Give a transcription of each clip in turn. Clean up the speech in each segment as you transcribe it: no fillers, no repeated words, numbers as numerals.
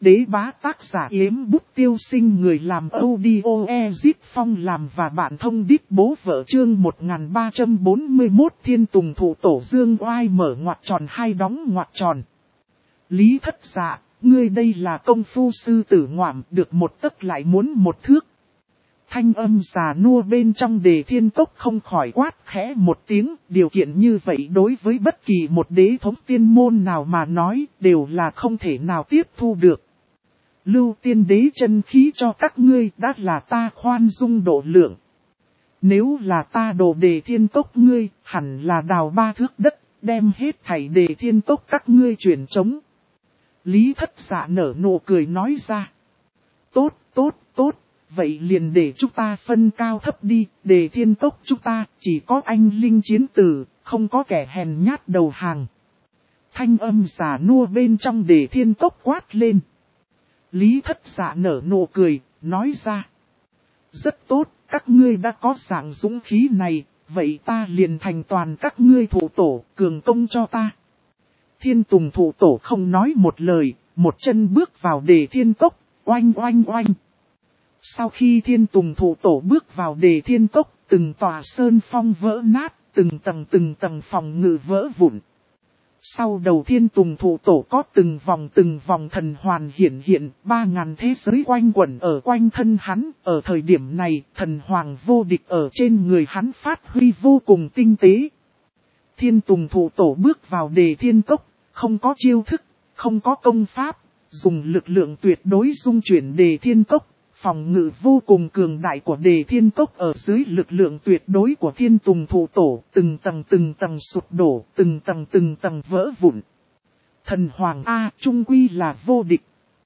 Đế bá tác giả Yếm Bút Tiêu Sinh, người làm audio Ezit Phong làm và bạn thông đít bố vợ. Chương 1341 Thiên Tùng Thụ Tổ Dương Oai mở ngoặc tròn hai đóng ngoặc tròn. Lý Thất Dạ, ngươi đây là công phu sư tử ngoạm, được một tấc lại muốn một thước. Thanh âm già nua bên trong Đề Thiên Cốc không khỏi quát khẽ một tiếng. Điều kiện như vậy đối với bất kỳ một đế thống tiên môn nào mà nói đều là không thể nào tiếp thu được. Lưu tiên đế chân khí cho các ngươi đã là ta khoan dung độ lượng. Nếu là ta đổ Đề Thiên Cốc ngươi, hẳn là đào 3 thước đất, đem hết thảy Đề Thiên Cốc các ngươi chuyển trống. Lý Thất Dạ nở nụ cười nói ra. Tốt, tốt, tốt. Vậy liền để chúng ta phân cao thấp đi, Đề Thiên Cốc chúng ta chỉ có anh linh chiến tử, không có kẻ hèn nhát đầu hàng. Thanh âm giả nua bên trong Đề Thiên Cốc quát lên. Lý Thất Dạ nở nụ cười, nói ra. Rất tốt, các ngươi đã có dạng dũng khí này, vậy ta liền thành toàn các ngươi thủ tổ, cường công cho ta. Thiên Tùng thủ tổ không nói một lời, một chân bước vào Đề Thiên Cốc, oanh oanh oanh. Sau khi Thiên Tùng thủ tổ bước vào Đề Thiên Cốc, từng tòa sơn phong vỡ nát, từng tầng phòng ngự vỡ vụn. Sau đầu Thiên Tùng thủ tổ có từng vòng thần hoàn hiện, 3000 thế giới quanh quẩn ở quanh thân hắn. Ở thời điểm này, thần hoàng vô địch ở trên người hắn phát huy vô cùng tinh tế. Thiên Tùng thủ tổ bước vào Đề Thiên Cốc, không có chiêu thức, không có công pháp, dùng lực lượng tuyệt đối dung chuyển Đề Thiên Cốc. Phòng ngự vô cùng cường đại của Đề Thiên Cốc ở dưới lực lượng tuyệt đối của Thiên Tùng thủ tổ, từng tầng sụp đổ, từng tầng vỡ vụn. Thần Hoàng A trung quy là vô địch.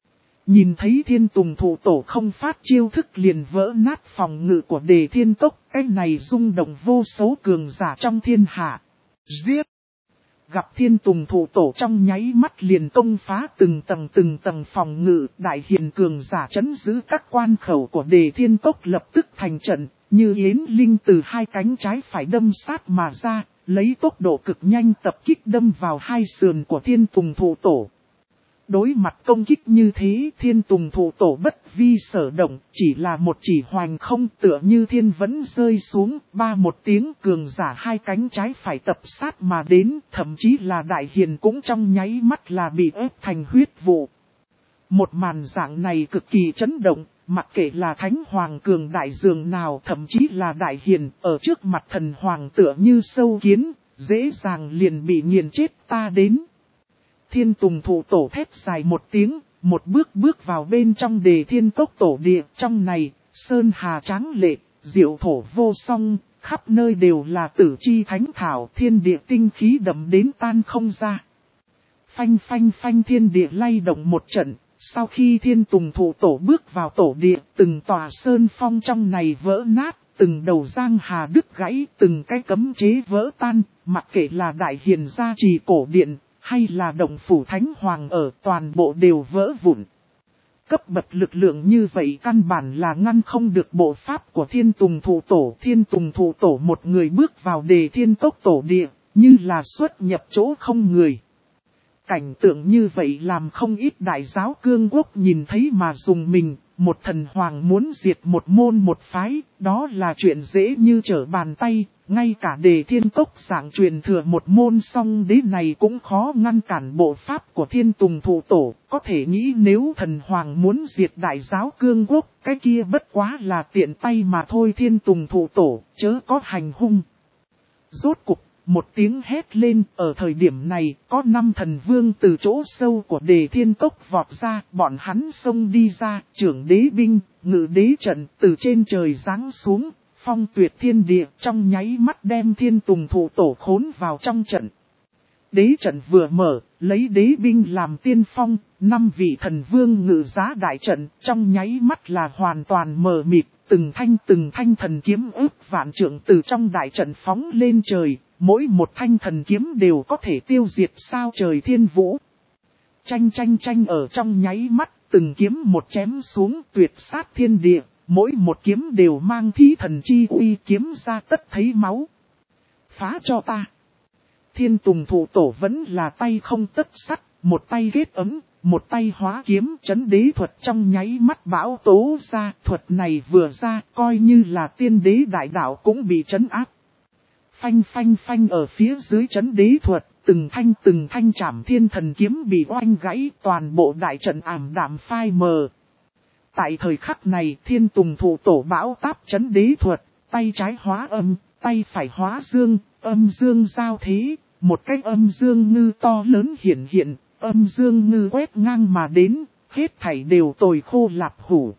Nhìn thấy Thiên Tùng thủ tổ không phát chiêu thức liền vỡ nát phòng ngự của Đề Thiên Cốc, cái này rung động vô số cường giả trong thiên hạ. Giết! Gặp Thiên Tùng thủ tổ trong nháy mắt liền công phá từng tầng phòng ngự, đại hiền cường giả trấn giữ các quan khẩu của Đề Thiên Cốc lập tức thành trận, như yến linh từ hai cánh trái phải đâm sát mà ra, lấy tốc độ cực nhanh tập kích đâm vào hai sườn của Thiên Tùng thủ tổ. Đối mặt công kích như thế, Thiên Tùng thủ tổ bất vi sở động, chỉ là một chỉ hoành không, tựa như thiên vẫn rơi xuống, một tiếng cường giả hai cánh trái phải tập sát mà đến, thậm chí là đại hiền cũng trong nháy mắt là bị ép thành huyết vụ. Một màn dạng này cực kỳ chấn động, mặc kệ là thánh hoàng cường đại dường nào, thậm chí là đại hiền, ở trước mặt thần hoàng tựa như sâu kiến, dễ dàng liền bị nghiền chết ta đến. Thiên Tùng thủ tổ thét dài một tiếng, một bước vào bên trong Đề Thiên Cốc tổ địa. Trong này, sơn hà tráng lệ, diệu thổ vô song, khắp nơi đều là tử chi thánh thảo, thiên địa tinh khí đậm đến tan không ra. Phanh thiên địa lay động một trận, sau khi Thiên Tùng thủ tổ bước vào tổ địa, từng tòa sơn phong trong này vỡ nát, từng đầu giang hà đứt gãy, từng cái cấm chế vỡ tan, mặc kệ là đại hiền gia trì cổ điện, hay là động phủ thánh hoàng ở, toàn bộ đều vỡ vụn. Cấp bậc lực lượng như vậy căn bản là ngăn không được bộ pháp của Thiên Tùng thủ tổ. Thiên Tùng thủ tổ một người bước vào Đề Thiên Cốc tổ địa, như là xuất nhập chỗ không người. Cảnh tượng như vậy làm không ít đại giáo cương quốc nhìn thấy mà dùng mình. Một thần hoàng muốn diệt một môn một phái, đó là chuyện dễ như trở bàn tay. Ngay cả Đề Thiên Cốc giảng truyền thừa một môn song đế này cũng khó ngăn cản bộ pháp của Thiên Tùng thủ tổ. Có thể nghĩ nếu thần hoàng muốn diệt đại giáo cương quốc, cái kia bất quá là tiện tay mà thôi. Thiên Tùng thủ tổ, chớ có hành hung. Rốt cục, một tiếng hét lên, ở thời điểm này, có 5 thần vương từ chỗ sâu của Đề Thiên Cốc vọt ra, bọn hắn xông đi ra, trưởng đế binh, ngự đế trận, từ trên trời giáng xuống. Phong tuyệt thiên địa, trong nháy mắt đem Thiên Tùng thủ tổ khốn vào trong trận. Đế trận vừa mở, lấy đế binh làm tiên phong, 5 vị thần vương ngự giá đại trận, trong nháy mắt là hoàn toàn mờ mịt, từng thanh thần kiếm ước vạn trượng từ trong đại trận phóng lên trời, mỗi một thanh thần kiếm đều có thể tiêu diệt sao trời thiên vũ. Tranh ở trong nháy mắt, từng kiếm một chém xuống tuyệt sát thiên địa. Mỗi một kiếm đều mang thí thần chi uy, kiếm ra tất thấy máu. Phá cho ta. Thiên Tùng thủ tổ vẫn là tay không tất sắt, một tay ghét ấm, một tay hóa kiếm chấn đế thuật trong nháy mắt bão tố ra, thuật này vừa ra coi như là tiên đế đại đạo cũng bị trấn áp. Phanh phanh phanh ở phía dưới chấn đế thuật, từng thanh trảm thiên thần kiếm bị oanh gãy, toàn bộ đại trận ảm đạm phai mờ. Tại thời khắc này, Thiên Tùng Thụ Tổ bão táp chấn đế thuật, tay trái hóa âm, tay phải hóa dương, âm dương giao thế, một cái âm dương ngư to lớn hiện, âm dương ngư quét ngang mà đến, hết thảy đều tồi khô lạp hủ.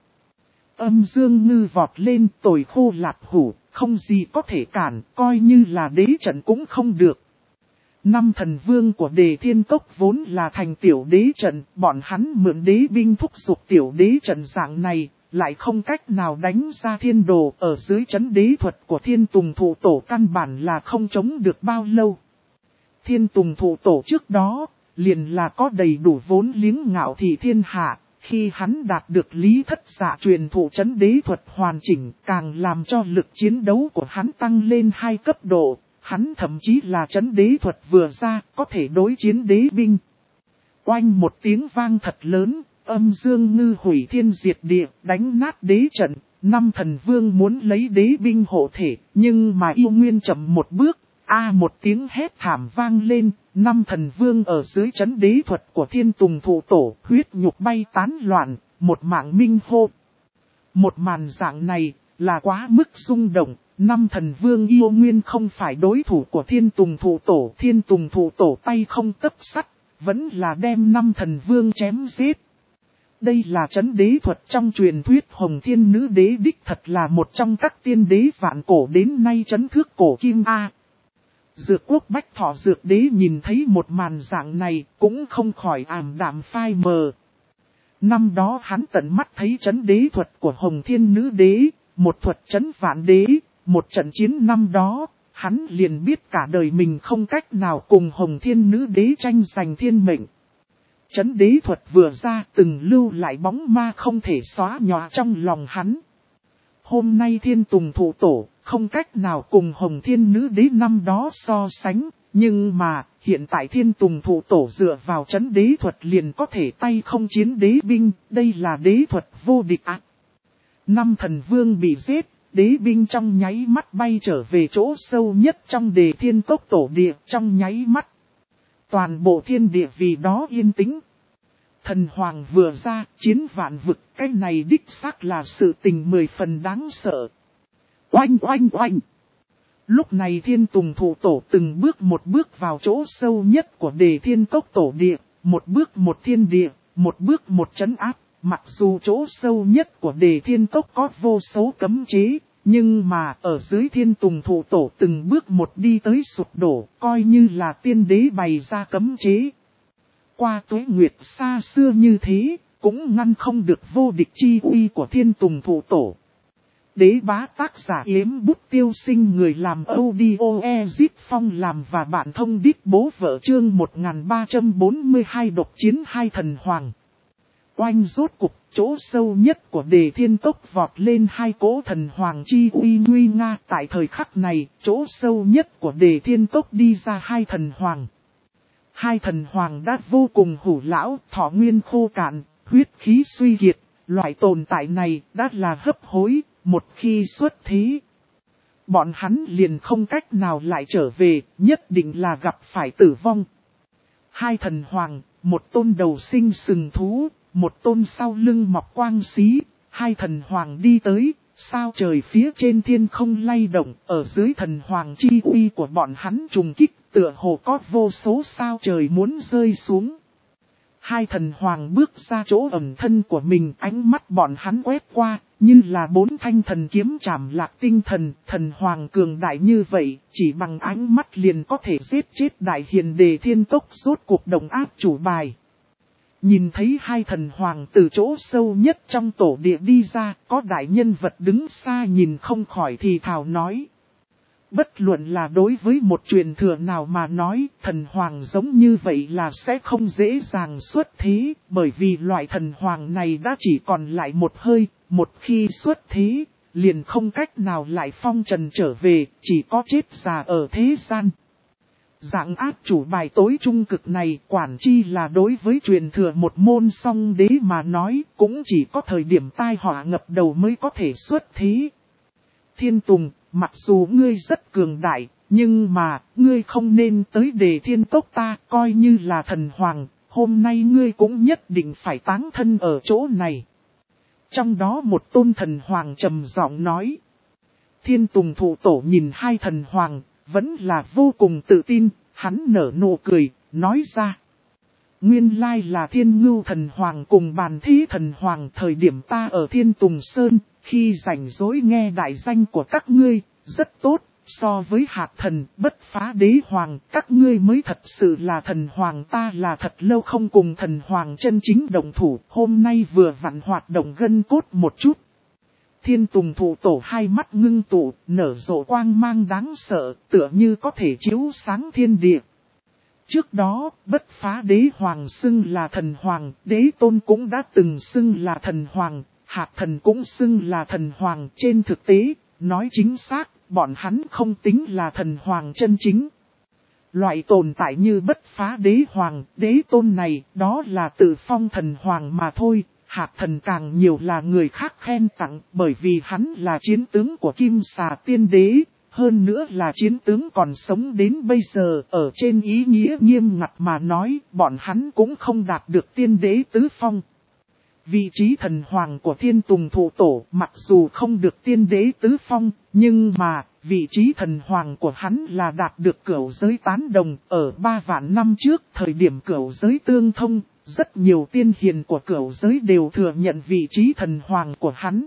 Âm dương ngư vọt lên tồi khô lạp hủ, không gì có thể cản, coi như là đế trận cũng không được. Năm thần vương của Đề Thiên Cốc vốn là thành tiểu đế trận, bọn hắn mượn đế binh thúc giục tiểu đế trận dạng này, lại không cách nào đánh ra thiên đồ, ở dưới chấn đế thuật của Thiên Tùng Thụ Tổ căn bản là không chống được bao lâu. Thiên Tùng Thụ Tổ trước đó, liền là có đầy đủ vốn liếng ngạo thị thiên hạ, khi hắn đạt được lý thất giả truyền thụ chấn đế thuật hoàn chỉnh, càng làm cho lực chiến đấu của hắn tăng lên 2 cấp độ. Hắn thậm chí là chấn đế thuật vừa ra, có thể đối chiến đế binh. Oanh một tiếng vang thật lớn, âm dương ngư hủy thiên diệt địa, đánh nát đế trận. Năm thần vương muốn lấy đế binh hộ thể, nhưng mà yêu nguyên chậm một bước. Một tiếng hét thảm vang lên, năm thần vương ở dưới chấn đế thuật của Thiên Tùng Thụ Tổ, huyết nhục bay tán loạn, một mạng minh hô. Một màn dạng này, là quá mức rung động. Năm thần vương yêu nguyên không phải đối thủ của Thiên Tùng Thụ Tổ. Thiên Tùng Thụ Tổ tay không tấc sắt, vẫn là đem năm thần vương chém giết. Đây là chấn đế thuật trong truyền thuyết Hồng Thiên Nữ Đế đích thật là một trong các tiên đế vạn cổ đến nay chấn thước cổ kim A. Dược Quốc Bách Thọ Dược Đế nhìn thấy một màn dạng này cũng không khỏi ảm đạm phai mờ. Năm đó hắn tận mắt thấy chấn đế thuật của Hồng Thiên Nữ Đế, một thuật chấn vạn đế. Một trận chiến năm đó, hắn liền biết cả đời mình không cách nào cùng Hồng Thiên Nữ Đế tranh giành thiên mệnh. Chấn đế thuật vừa ra từng lưu lại bóng ma không thể xóa nhòa trong lòng hắn. Hôm nay Thiên Tùng Thụ Tổ không cách nào cùng Hồng Thiên Nữ Đế năm đó so sánh, nhưng mà hiện tại Thiên Tùng Thụ Tổ dựa vào chấn đế thuật liền có thể tay không chiến đế binh, đây là đế thuật vô địch ạ. Năm thần vương bị giết. Đế binh trong nháy mắt bay trở về chỗ sâu nhất trong Đề Thiên Cốc tổ địa trong nháy mắt. Toàn bộ thiên địa vì đó yên tĩnh. Thần hoàng vừa ra, chiến vạn vực, cái này đích xác là sự tình 10 phần đáng sợ. Oanh oanh oanh. Lúc này Thiên Tùng Thụ Tổ từng bước một bước vào chỗ sâu nhất của Đề Thiên Cốc tổ địa, một bước một thiên địa, một bước một trấn áp. Mặc dù chỗ sâu nhất của Đề Thiên Cốc có vô số cấm chế, nhưng mà ở dưới Thiên Tùng Thụ Tổ từng bước một đi tới sụp đổ, coi như là tiên đế bày ra cấm chế. Qua tuế nguyệt xa xưa như thế, cũng ngăn không được vô địch chi uy của Thiên Tùng Thụ Tổ. Đế bá tác giả Yếm Bút Tiêu Sinh, người làm audio Ezit Phong làm và bạn thông đít bố vợ chương 1342 độc chiến hai thần hoàng. Oanh rốt cục, chỗ sâu nhất của Đề Thiên Cốc vọt lên hai cỗ thần hoàng chi uy nguy nga. Tại thời khắc này, chỗ sâu nhất của Đề Thiên Cốc đi ra hai thần hoàng. Hai thần hoàng đã vô cùng hủ lão, thọ nguyên khô cạn, huyết khí suy kiệt. Loại tồn tại này đã là hấp hối, một khi xuất thế. Bọn hắn liền không cách nào lại trở về, nhất định là gặp phải tử vong. Hai thần hoàng, một tôn đầu sinh sừng thú. Một tôn sau lưng mọc quang xí, hai thần hoàng đi tới, sao trời phía trên thiên không lay động, ở dưới thần hoàng chi uy của bọn hắn trùng kích, tựa hồ có vô số sao trời muốn rơi xuống. Hai thần hoàng bước ra chỗ ẩn thân của mình, ánh mắt bọn hắn quét qua, như là 4 thanh thần kiếm trảm lạc tinh thần, thần hoàng cường đại như vậy, chỉ bằng ánh mắt liền có thể giết chết đại hiền Đề Thiên Cốc rốt cuộc động áp chủ bài. Nhìn thấy hai thần hoàng từ chỗ sâu nhất trong tổ địa đi ra, có đại nhân vật đứng xa nhìn không khỏi thì thào nói. Bất luận là đối với một truyền thừa nào mà nói, thần hoàng giống như vậy là sẽ không dễ dàng xuất thế, bởi vì loại thần hoàng này đã chỉ còn lại một hơi, một khi xuất thế, liền không cách nào lại phong trần trở về, chỉ có chết già ở thế gian. Dạng áp chủ bài tối trung cực này quản chi là đối với truyền thừa một môn song đế mà nói cũng chỉ có thời điểm tai họa ngập đầu mới có thể xuất thế. Thiên Tùng, mặc dù ngươi rất cường đại, nhưng mà ngươi không nên tới Đề Thiên Cốc ta coi như là thần hoàng, hôm nay ngươi cũng nhất định phải táng thân ở chỗ này. Trong đó một tôn thần hoàng trầm giọng nói. Thiên Tùng thụ tổ nhìn hai thần hoàng, vẫn là vô cùng tự tin, hắn nở nụ cười, nói ra. Nguyên lai là Thiên Ngưu thần hoàng cùng Bàn Thí thần hoàng thời điểm ta ở Thiên Tùng Sơn, khi rảnh rỗi nghe đại danh của các ngươi, rất tốt, so với Hạc thần, Bất Phá Đế hoàng, các ngươi mới thật sự là thần hoàng, ta là thật lâu không cùng thần hoàng chân chính động thủ, hôm nay vừa vặn hoạt động gân cốt một chút. Thiên Tùng thụ tổ hai mắt ngưng tụ, nở rộ quang mang đáng sợ, tựa như có thể chiếu sáng thiên địa. Trước đó, Bất Phá Đế hoàng xưng là thần hoàng, Đế Tôn cũng đã từng xưng là thần hoàng, Hạc thần cũng xưng là thần hoàng. Trên thực tế, nói chính xác, bọn hắn không tính là thần hoàng chân chính. Loại tồn tại như Bất Phá Đế hoàng, Đế Tôn này, đó là tự phong thần hoàng mà thôi. Hạc thần càng nhiều là người khác khen tặng bởi vì hắn là chiến tướng của Kim Xà Tiên Đế, hơn nữa là chiến tướng còn sống đến bây giờ. Ở trên ý nghĩa nghiêm ngặt mà nói, bọn hắn cũng không đạt được tiên đế tứ phong. Vị trí thần hoàng của Thiên Tùng thụ tổ mặc dù không được tiên đế tứ phong, nhưng mà vị trí thần hoàng của hắn là đạt được cửu giới tán đồng. Ở 3 vạn năm trước, thời điểm cửu giới tương thông, rất nhiều tiên hiền của cửu giới đều thừa nhận vị trí thần hoàng của hắn.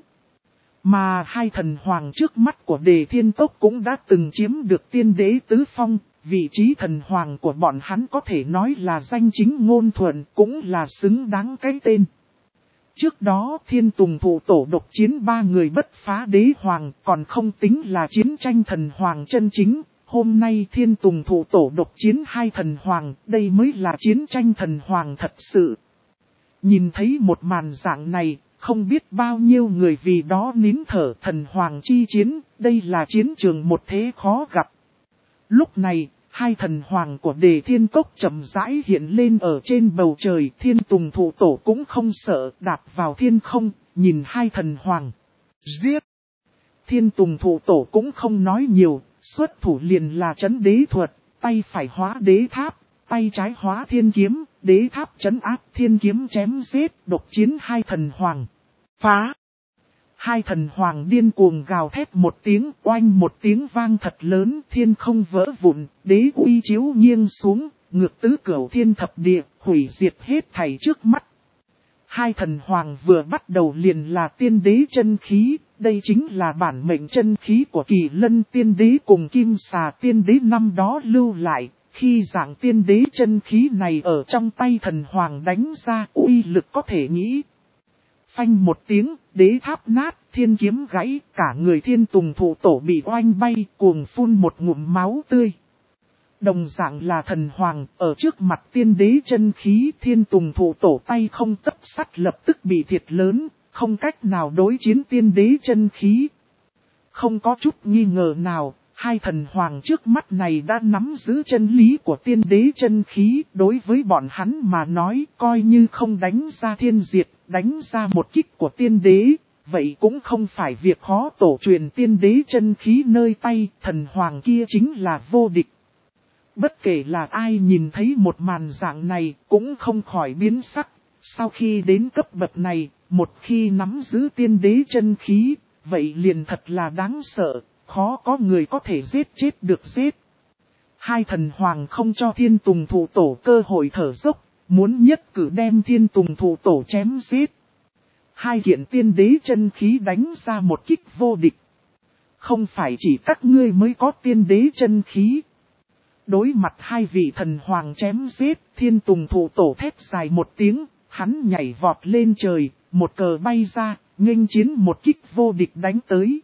Mà hai thần hoàng trước mắt của Đề Thiên Cốc cũng đã từng chiếm được tiên đế tứ phong, vị trí thần hoàng của bọn hắn có thể nói là danh chính ngôn thuận, cũng là xứng đáng cái tên. Trước đó Thiên Tùng thụ tổ độc chiến 3 người Bất Phá Đế hoàng, còn không tính là chiến tranh thần hoàng chân chính. Hôm nay Thiên Tùng thụ tổ độc chiến 2 thần hoàng, đây mới là chiến tranh thần hoàng thật sự. Nhìn thấy một màn dạng này, không biết bao nhiêu người vì đó nín thở. Thần hoàng chi chiến, đây là chiến trường một thế khó gặp. Lúc này, 2 thần hoàng của Đề Thiên Cốc chậm rãi hiện lên ở trên bầu trời. Thiên Tùng thụ tổ cũng không sợ, đạp vào thiên không, nhìn 2 thần hoàng. Giết! Thiên Tùng thụ tổ cũng không nói nhiều, xuất thủ liền là trấn đế thuật, tay phải hóa đế tháp, tay trái hóa thiên kiếm, đế tháp trấn áp, thiên kiếm chém giết, độc chiến 2 thần hoàng. Phá! 2 thần hoàng điên cuồng gào thét một tiếng, oanh một tiếng vang thật lớn, thiên không vỡ vụn, đế uy chiếu nghiêng xuống, ngược tứ cửu thiên thập địa, hủy diệt hết thảy trước mắt. 2 thần hoàng vừa bắt đầu liền là tiên đế chân khí, đây chính là bản mệnh chân khí của Kỳ Lân tiên đế cùng Kim Xà tiên đế năm đó lưu lại. Khi dạng tiên đế chân khí này ở trong tay thần hoàng đánh ra, uy lực có thể nghĩ. Phanh một tiếng, đế tháp nát, thiên kiếm gãy, cả người Thiên Tùng thụ tổ bị oanh bay, cuồng phun một ngụm máu tươi. Đồng dạng là thần hoàng, ở trước mặt tiên đế chân khí, Thiên Tùng thụ tổ tay không tấc sắt lập tức bị thiệt lớn, không cách nào đối chiến tiên đế chân khí. Không có chút nghi ngờ nào, 2 thần hoàng trước mắt này đã nắm giữ chân lý của tiên đế chân khí, đối với bọn hắn mà nói coi như không đánh ra thiên diệt, đánh ra một kích của tiên đế, vậy cũng không phải việc khó. Tổ truyền tiên đế chân khí nơi tay, thần hoàng kia chính là vô địch. Bất kể là ai nhìn thấy một màn dạng này cũng không khỏi biến sắc, sau khi đến cấp bậc này, một khi nắm giữ tiên đế chân khí, vậy liền thật là đáng sợ. Khó có người có thể giết chết được giết. 2 thần hoàng không cho Thiên Tùng thụ tổ cơ hội thở dốc, muốn nhất cử đem Thiên Tùng thụ tổ chém giết. 2 kiện tiên đế chân khí đánh ra một kích vô địch. Không phải chỉ các ngươi mới có tiên đế chân khí. Đối mặt 2 vị thần hoàng chém giết, Thiên Tùng thụ tổ thét dài một tiếng, hắn nhảy vọt lên trời, một cờ bay ra, nghênh chiến một kích vô địch đánh tới.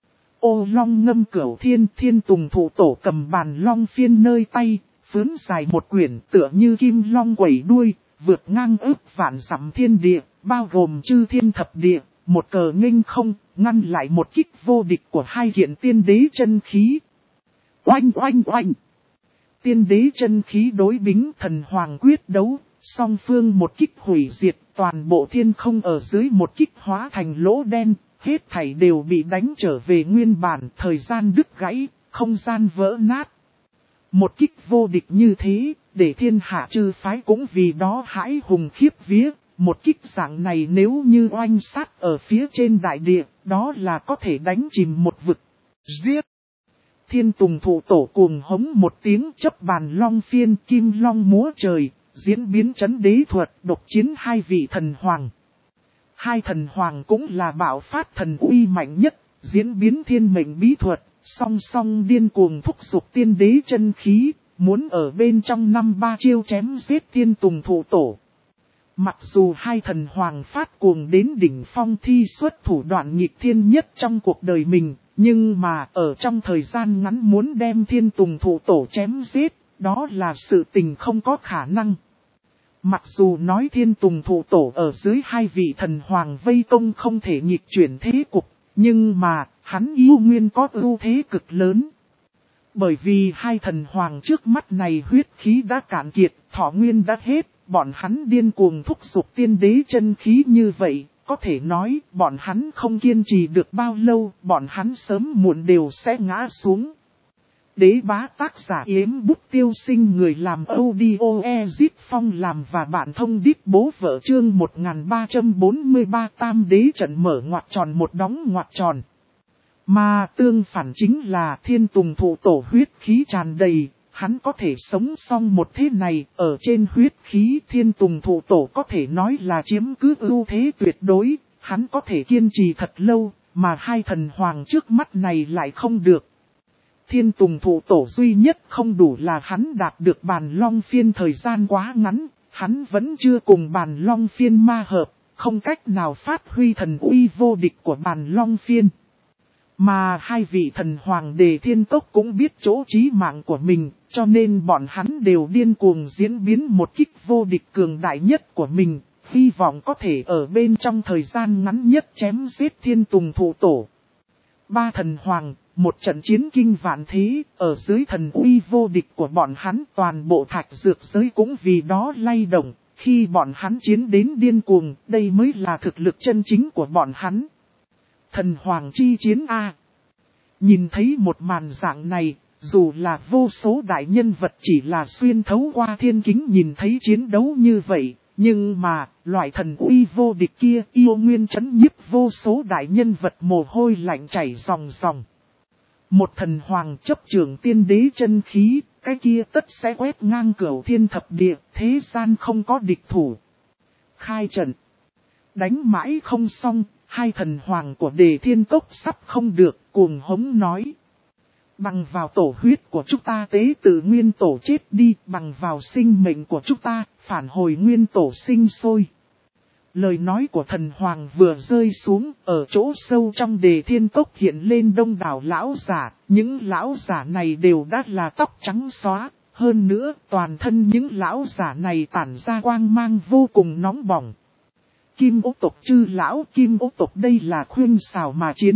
Ô long ngâm cửu thiên, Thiên Tùng thụ tổ cầm bàn long phiên nơi tay, phướn dài một quyển tựa như kim long quẩy đuôi, vượt ngang ước vạn dặm thiên địa, bao gồm chư thiên thập địa, một cờ nghênh không, ngăn lại một kích vô địch của 2 kiện tiên đế chân khí. Oanh oanh oanh! Tiên đế chân khí đối bính thần hoàng quyết đấu, song phương một kích hủy diệt, toàn bộ thiên không ở dưới một kích hóa thành lỗ đen, hết thảy đều bị đánh trở về nguyên bản, thời gian đứt gãy, không gian vỡ nát. Một kích vô địch như thế, để thiên hạ chư phái cũng vì đó hãi hùng khiếp vía. Một kích dạng này nếu như oanh sát ở phía trên đại địa, đó là có thể đánh chìm một vực. Giết! Thiên Tùng Thụ Tổ cuồng hống một tiếng, chấp bàn long phiên, kim long múa trời, diễn biến chấn đế thuật, độc chiến hai vị thần hoàng. Hai thần hoàng cũng là bạo phát thần uy mạnh nhất, diễn biến thiên mệnh bí thuật, song song điên cuồng thúc giục tiên đế chân khí, muốn ở bên trong 5-3 chiêu chém giết Thiên Tùng Thụ Tổ. Mặc dù hai thần hoàng phát cuồng đến đỉnh phong thi xuất thủ đoạn nghịch thiên nhất trong cuộc đời mình, nhưng mà ở trong thời gian ngắn muốn đem Thiên Tùng Thụ Tổ chém giết, đó là sự tình không có khả năng. Mặc dù nói Thiên Tùng Thụ Tổ ở dưới hai vị thần hoàng vây công không thể nghịch chuyển thế cục, nhưng mà hắn yêu nguyên có ưu thế cực lớn. Bởi vì hai thần hoàng trước mắt này huyết khí đã cạn kiệt, thọ nguyên đã hết, bọn hắn điên cuồng thúc giục tiên đế chân khí như vậy, có thể nói bọn hắn không kiên trì được bao lâu, bọn hắn sớm muộn đều sẽ ngã xuống. Đế bá tác giả Yếm Bút Tiêu Sinh, người làm audio Ezit Phong làm và bạn thông đít bố vợ chương 1343 tam đế trận mở ngoặc tròn một đóng ngoặc tròn. Mà tương phản chính là Thiên Tùng Thụ Tổ huyết khí tràn đầy, hắn có thể sống xong một thế này, ở trên huyết khí Thiên Tùng Thụ Tổ có thể nói là chiếm cứ ưu thế tuyệt đối, hắn có thể kiên trì thật lâu, mà hai thần hoàng trước mắt này lại không được. Thiên Tùng Thụ Tổ duy nhất không đủ là hắn đạt được bàn long phiên thời gian quá ngắn, hắn vẫn chưa cùng bàn long phiên ma hợp, không cách nào phát huy thần uy vô địch của bàn long phiên. Mà hai vị thần hoàng Đề Thiên Cốc cũng biết chỗ chí mạng của mình, cho nên bọn hắn đều điên cuồng diễn biến một kích vô địch cường đại nhất của mình, hy vọng có thể ở bên trong thời gian ngắn nhất chém giết Thiên Tùng Thụ Tổ. Ba thần hoàng, một trận chiến kinh vạn thế, ở dưới thần uy vô địch của bọn hắn toàn bộ thạch dược giới cũng vì đó lay động, khi bọn hắn chiến đến điên cuồng, đây mới là thực lực chân chính của bọn hắn. Thần hoàng chi chiến A. Nhìn thấy một màn dạng này, dù là vô số đại nhân vật chỉ là xuyên thấu qua thiên kính nhìn thấy chiến đấu như vậy, nhưng mà, loại thần uy vô địch kia yêu nguyên chấn nhiếp vô số đại nhân vật mồ hôi lạnh chảy ròng ròng. Một thần hoàng chấp trưởng tiên đế chân khí, cái kia tất sẽ quét ngang cửu thiên thập địa, thế gian không có địch thủ. Khai trận. Đánh mãi không xong, hai thần hoàng của Đề Thiên Cốc sắp không được, cuồng hống nói. Bằng vào tổ huyết của chúng ta tế tự nguyên tổ chết đi, bằng vào sinh mệnh của chúng ta, phản hồi nguyên tổ sinh sôi. Lời nói của thần hoàng vừa rơi xuống, ở chỗ sâu trong Đề Thiên Cốc hiện lên đông đảo lão giả, những lão giả này đều đã là tóc trắng xóa, hơn nữa toàn thân những lão giả này tản ra quang mang vô cùng nóng bỏng. Kim Ô tộc chư lão, Kim Ô tộc đây là khuyên xào mà chiến.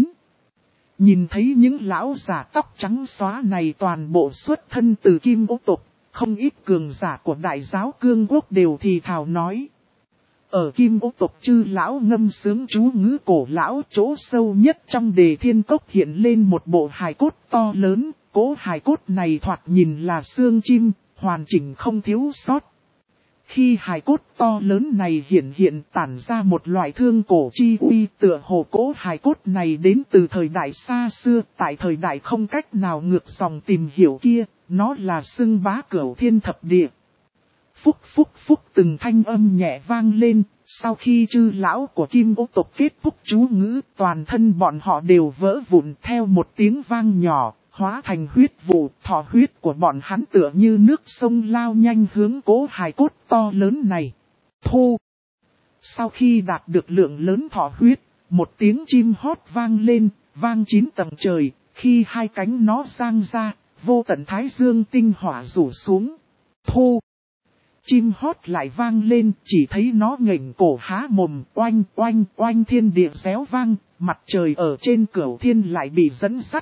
Nhìn thấy những lão giả tóc trắng xóa này toàn bộ xuất thân từ Kim Ô tộc, không ít cường giả của đại giáo cương quốc đều thì thào nói. Ở Kim Ô tộc chư lão ngâm sướng chú ngữ cổ lão, chỗ sâu nhất trong Đề Thiên Cốc hiện lên một bộ hài cốt to lớn, cố hài cốt này thoạt nhìn là xương chim, hoàn chỉnh không thiếu sót. Khi hài cốt to lớn này hiện tản ra một loại thương cổ chi uy, tựa hồ cố hài cốt này đến từ thời đại xa xưa, tại thời đại không cách nào ngược dòng tìm hiểu kia, nó là xưng bá cửu thiên thập địa. Phúc phúc phúc từng thanh âm nhẹ vang lên, sau khi chư lão của Kim Ô tộc kết thúc chú ngữ, toàn thân bọn họ đều vỡ vụn theo một tiếng vang nhỏ. Hóa thành huyết vụ, thọ huyết của bọn hắn tựa như nước sông lao nhanh hướng cố hài cốt to lớn này. Thu! Sau khi đạt được lượng lớn thọ huyết, một tiếng chim hót vang lên, vang 9 tầng trời, khi hai cánh nó giang ra, vô tận thái dương tinh hỏa rủ xuống. Thu! Chim hót lại vang lên, chỉ thấy nó nghềnh cổ há mồm, oanh oanh oanh thiên địa réo vang, mặt trời ở trên cửu thiên lại bị dẫn sắt.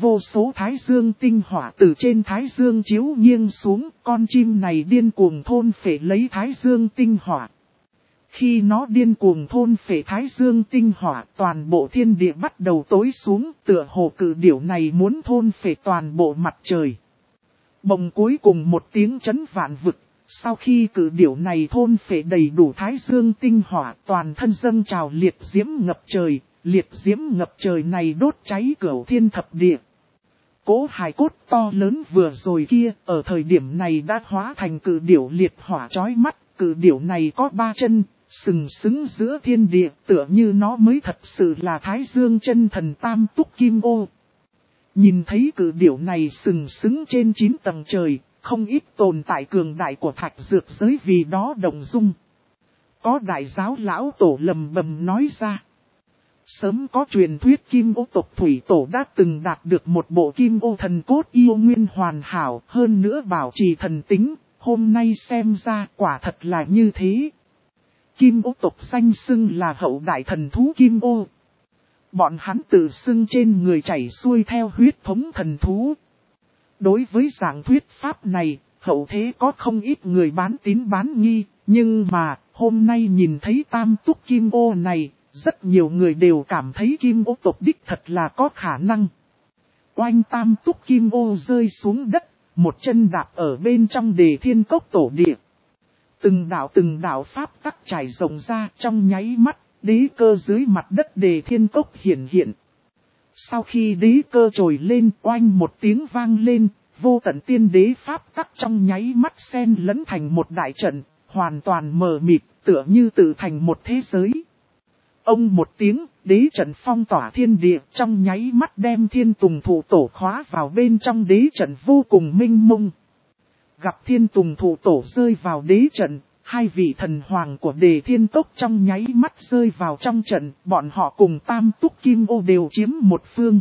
vô số thái dương tinh hỏa từ trên thái dương chiếu nghiêng xuống, con chim này điên cuồng thôn phệ lấy thái dương tinh hỏa. Khi nó điên cuồng thôn phệ thái dương tinh hỏa, toàn bộ thiên địa bắt đầu tối xuống, tựa hồ cự điểu này muốn thôn phệ toàn bộ mặt trời. Bồng cuối cùng một tiếng chấn vạn vực, sau khi cự điểu này thôn phệ đầy đủ thái dương tinh hỏa, toàn thân dâng trào liệt diễm ngập trời, liệt diễm ngập trời này đốt cháy cửu thiên thập địa. Cỗ hài cốt to lớn vừa rồi kia, ở thời điểm này đã hóa thành cự điểu liệt hỏa chói mắt, cự điểu này có 3 chân, sừng sững giữa thiên địa, tựa như nó mới thật sự là thái dương chân thần tam túc kim ô. Nhìn thấy cự điểu này sừng sững trên 9 tầng trời, không ít tồn tại cường đại của thạch dược giới vì đó động dung. Có đại giáo lão tổ lầm bầm nói ra. Sớm có truyền thuyết kim ô tộc thủy tổ đã từng đạt được một bộ kim ô thần cốt yêu nguyên hoàn hảo, hơn nữa bảo trì thần tính, hôm nay xem ra quả thật là như thế. Kim ô tộc danh xưng là hậu đại thần thú kim ô. Bọn hắn tự xưng trên người chảy xuôi theo huyết thống thần thú. Đối với dạng thuyết pháp này, hậu thế có không ít người bán tín bán nghi, nhưng mà hôm nay nhìn thấy tam túc kim ô này, rất nhiều người đều cảm thấy kim ô tộc đích thật là có khả năng. Oanh tam túc kim ô rơi xuống đất, một chân đạp ở bên trong đề thiên cốc tổ địa. Từng đạo pháp tắc trải rộng ra trong nháy mắt, đế cơ dưới mặt đất đề thiên cốc hiện hiện. Sau khi đế cơ trồi lên, oanh một tiếng vang lên, vô tận tiên đế pháp tắc trong nháy mắt xen lẫn thành một đại trận, hoàn toàn mờ mịt, tựa như tự thành một thế giới. Ông một tiếng, đế trận phong tỏa thiên địa, trong nháy mắt đem thiên tùng thụ tổ khóa vào bên trong đế trận vô cùng minh mông. Gặp thiên tùng thụ tổ rơi vào đế trận, hai vị thần hoàng của đề thiên cốc trong nháy mắt rơi vào trong trận, bọn họ cùng tam túc kim ô đều chiếm một phương.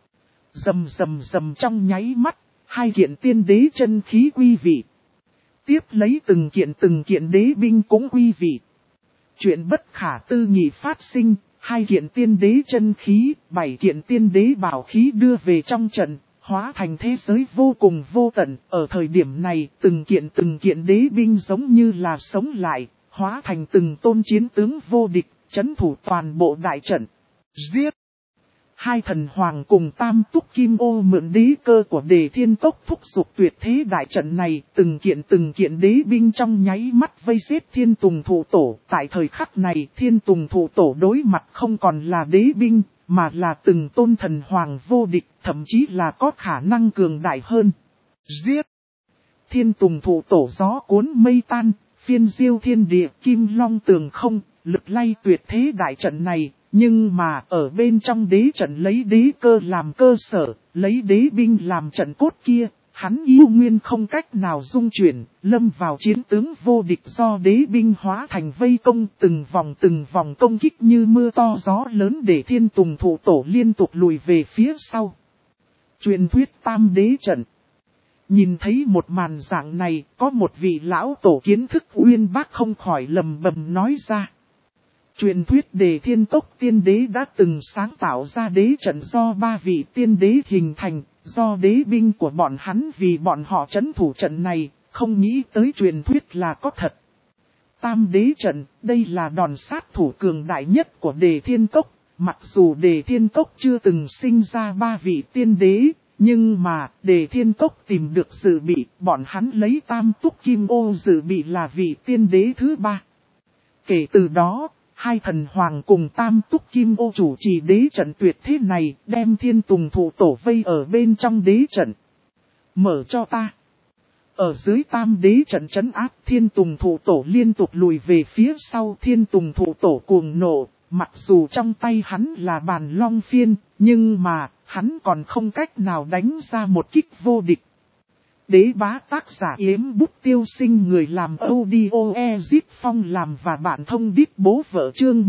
Rầm rầm rầm trong nháy mắt, hai kiện tiên đế chân khí quy vị. Tiếp lấy từng kiện đế binh cũng quy vị. Chuyện bất khả tư nghị phát sinh, hai kiện tiên đế chân khí, 7 kiện tiên đế bảo khí đưa về trong trận, hóa thành thế giới vô cùng vô tận. Ở thời điểm này, từng kiện đế binh giống như là sống lại, hóa thành từng tôn chiến tướng vô địch, trấn thủ toàn bộ đại trận. Giết! Hai thần hoàng cùng tam túc kim ô mượn đế cơ của đề thiên cốc thúc giục tuyệt thế đại trận này, từng kiện đế binh trong nháy mắt vây giết thiên tùng thụ tổ. Tại thời khắc này, thiên tùng thụ tổ đối mặt không còn là đế binh, mà là từng tôn thần hoàng vô địch, thậm chí là có khả năng cường đại hơn. Giết! Thiên tùng thụ tổ gió cuốn mây tan, phiên diêu thiên địa, kim long tường không, lực lay tuyệt thế đại trận này. Nhưng mà ở bên trong đế trận lấy đế cơ làm cơ sở, lấy đế binh làm trận cốt kia, hắn yêu nguyên không cách nào dung chuyển, lâm vào chiến tướng vô địch do đế binh hóa thành vây công từng vòng công kích như mưa to gió lớn để thiên tùng thụ tổ liên tục lùi về phía sau. Truyền thuyết tam đế trận. Nhìn thấy một màn dạng này, có một vị lão tổ kiến thức uyên bác không khỏi lầm bầm nói ra. Truyền thuyết đề thiên cốc tiên đế đã từng sáng tạo ra đế trận do 3 vị tiên đế hình thành, do đế binh của bọn hắn vì bọn họ trấn thủ trận này, không nghĩ tới truyền thuyết là có thật. Tam đế trận, đây là đòn sát thủ cường đại nhất của đề thiên cốc, mặc dù đề thiên cốc chưa từng sinh ra 3 vị tiên đế, nhưng mà đề thiên cốc tìm được dự bị, bọn hắn lấy tam túc kim ô dự bị là vị tiên đế thứ 3. Kể từ đó, hai thần hoàng cùng tam túc kim ô chủ trì đế trận tuyệt thế này, đem thiên tùng thụ tổ vây ở bên trong đế trận. Mở cho ta. Ở dưới tam đế trận trấn áp, thiên tùng thụ tổ liên tục lùi về phía sau. Thiên tùng thụ tổ cuồng nộ, mặc dù trong tay hắn là bàn long phiên, nhưng mà hắn còn không cách nào đánh ra một kích vô địch. Đế bá tác giả Yếm Bút Tiêu Sinh, người làm audio Ezit Phong làm và bạn thông đít bố vợ, chương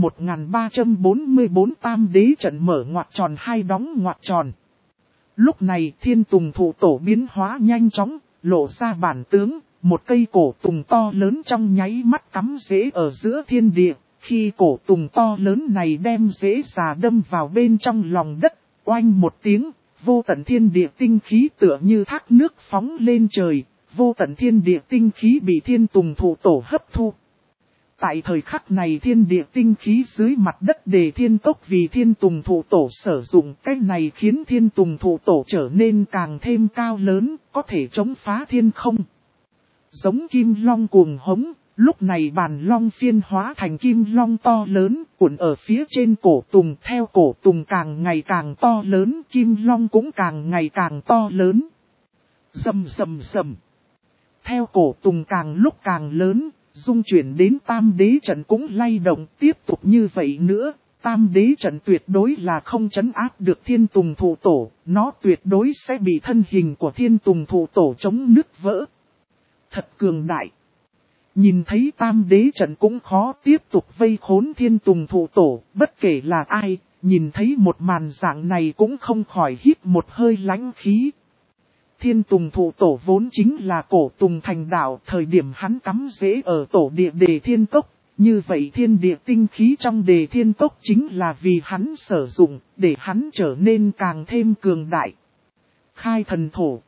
1344 tam đế trận mở ngoặc tròn hai đóng ngoặc tròn. Lúc này thiên tùng thụ tổ biến hóa nhanh chóng, lộ ra bản tướng, một cây cổ tùng to lớn trong nháy mắt cắm rễ ở giữa thiên địa. Khi cổ tùng to lớn này đem rễ già đâm vào bên trong lòng đất, oanh một tiếng, vô tận thiên địa tinh khí tựa như thác nước phóng lên trời, vô tận thiên địa tinh khí bị Thiên Tùng Thụ Tổ hấp thu. Tại thời khắc này thiên địa tinh khí dưới mặt đất Đề Thiên Cốc vì Thiên Tùng Thụ Tổ sử dụng, cách này khiến Thiên Tùng Thụ Tổ trở nên càng thêm cao lớn, có thể chống phá thiên không. Giống kim long cuồng hống, lúc này bàn long phiên hóa thành kim long to lớn, cuộn ở phía trên cổ tùng, theo cổ tùng càng ngày càng to lớn, kim long cũng càng ngày càng to lớn. Rầm rầm rầm. Theo cổ tùng càng lúc càng lớn, dung chuyển đến Tam Đế trận cũng lay động, tiếp tục như vậy nữa, Tam Đế trận tuyệt đối là không trấn áp được Thiên Tùng Thụ Tổ, nó tuyệt đối sẽ bị thân hình của Thiên Tùng Thụ Tổ chống nứt vỡ. Thật cường đại. Nhìn thấy Tam Đế trận cũng khó tiếp tục vây khốn Thiên Tùng Thụ Tổ, bất kể là ai, nhìn thấy một màn dạng này cũng không khỏi hít một hơi lãnh khí. Thiên Tùng Thụ Tổ vốn chính là cổ Tùng thành đạo, thời điểm hắn cắm rễ ở tổ địa Đề Thiên Cốc, như vậy thiên địa tinh khí trong Đề Thiên Cốc chính là vì hắn sử dụng, để hắn trở nên càng thêm cường đại. Khai thần thổ.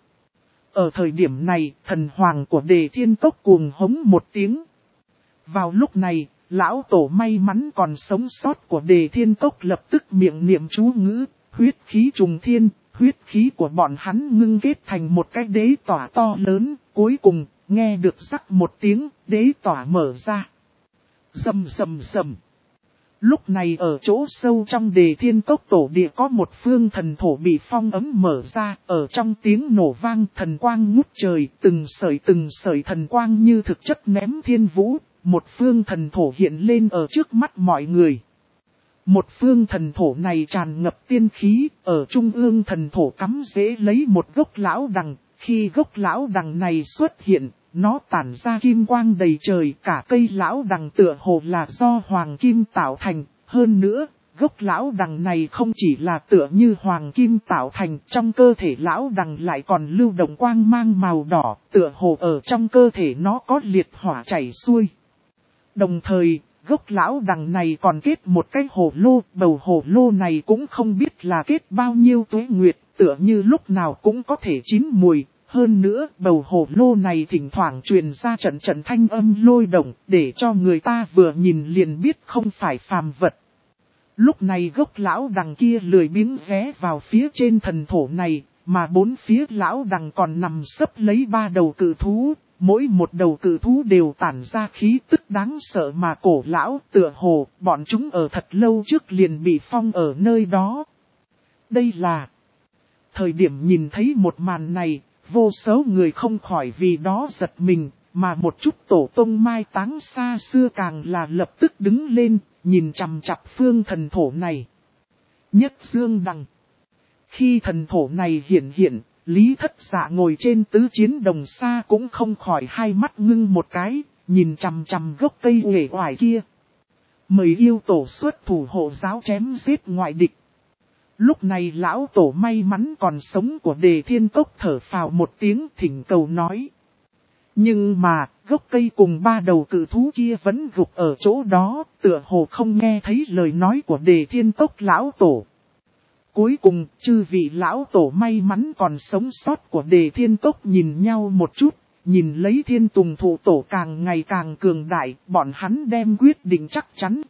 Ở thời điểm này, thần hoàng của Đề Thiên Cốc cuồng hống một tiếng. Vào lúc này, lão tổ may mắn còn sống sót của Đề Thiên Cốc lập tức miệng niệm chú ngữ, huyết khí trùng thiên, huyết khí của bọn hắn ngưng kết thành một cái đế tỏa to lớn, cuối cùng, nghe được rắc một tiếng, đế tỏa mở ra. Rầm rầm rầm. Lúc này ở chỗ sâu trong Đề Thiên Cốc tổ địa có một phương thần thổ bị phong ấm mở ra, ở trong tiếng nổ vang thần quang ngút trời, từng sợi thần quang như thực chất ném thiên vũ, một phương thần thổ hiện lên ở trước mắt mọi người. Một phương thần thổ này tràn ngập tiên khí, ở trung ương thần thổ cắm rễ lấy một gốc lão đằng, khi gốc lão đằng này xuất hiện, nó tản ra kim quang đầy trời, cả cây lão đằng tựa hồ là do hoàng kim tạo thành, hơn nữa, gốc lão đằng này không chỉ là tựa như hoàng kim tạo thành, trong cơ thể lão đằng lại còn lưu động quang mang màu đỏ, tựa hồ ở trong cơ thể nó có liệt hỏa chảy xuôi. Đồng thời, gốc lão đằng này còn kết một cái hồ lô, bầu hồ lô này cũng không biết là kết bao nhiêu tuế nguyệt, tựa như lúc nào cũng có thể chín mùi. Hơn nữa, bầu hồ lô này thỉnh thoảng truyền ra trận trận thanh âm lôi động, để cho người ta vừa nhìn liền biết không phải phàm vật. Lúc này gốc lão đằng kia lười biếng ghé vào phía trên thần thổ này, mà bốn phía lão đằng còn nằm sấp lấy ba đầu cự thú. Mỗi một đầu cự thú đều tản ra khí tức đáng sợ mà cổ lão tựa hồ, bọn chúng ở thật lâu trước liền bị phong ở nơi đó. Đây là... Thời điểm nhìn thấy một màn này, vô số người không khỏi vì đó giật mình, mà một chút tổ tông mai táng xa xưa càng là lập tức đứng lên, nhìn chằm chằm phương thần thổ này. Nhất Dương Đằng. Khi thần thổ này hiện, Lý Thất Dạ ngồi trên tứ chiến đồng xa cũng không khỏi hai mắt ngưng một cái, nhìn chằm chằm gốc cây uể oải kia. Mời yêu tổ xuất thủ hộ giáo chém giết ngoại địch. Lúc này lão tổ may mắn còn sống của Đề Thiên Cốc thở phào một tiếng thỉnh cầu nói. Nhưng mà, gốc cây cùng ba đầu cự thú kia vẫn gục ở chỗ đó, tựa hồ không nghe thấy lời nói của Đề Thiên Cốc lão tổ. Cuối cùng, chư vị lão tổ may mắn còn sống sót của Đề Thiên Cốc nhìn nhau một chút, nhìn lấy Thiên Tùng Thụ Tổ càng ngày càng cường đại, bọn hắn đem quyết định chắc chắn,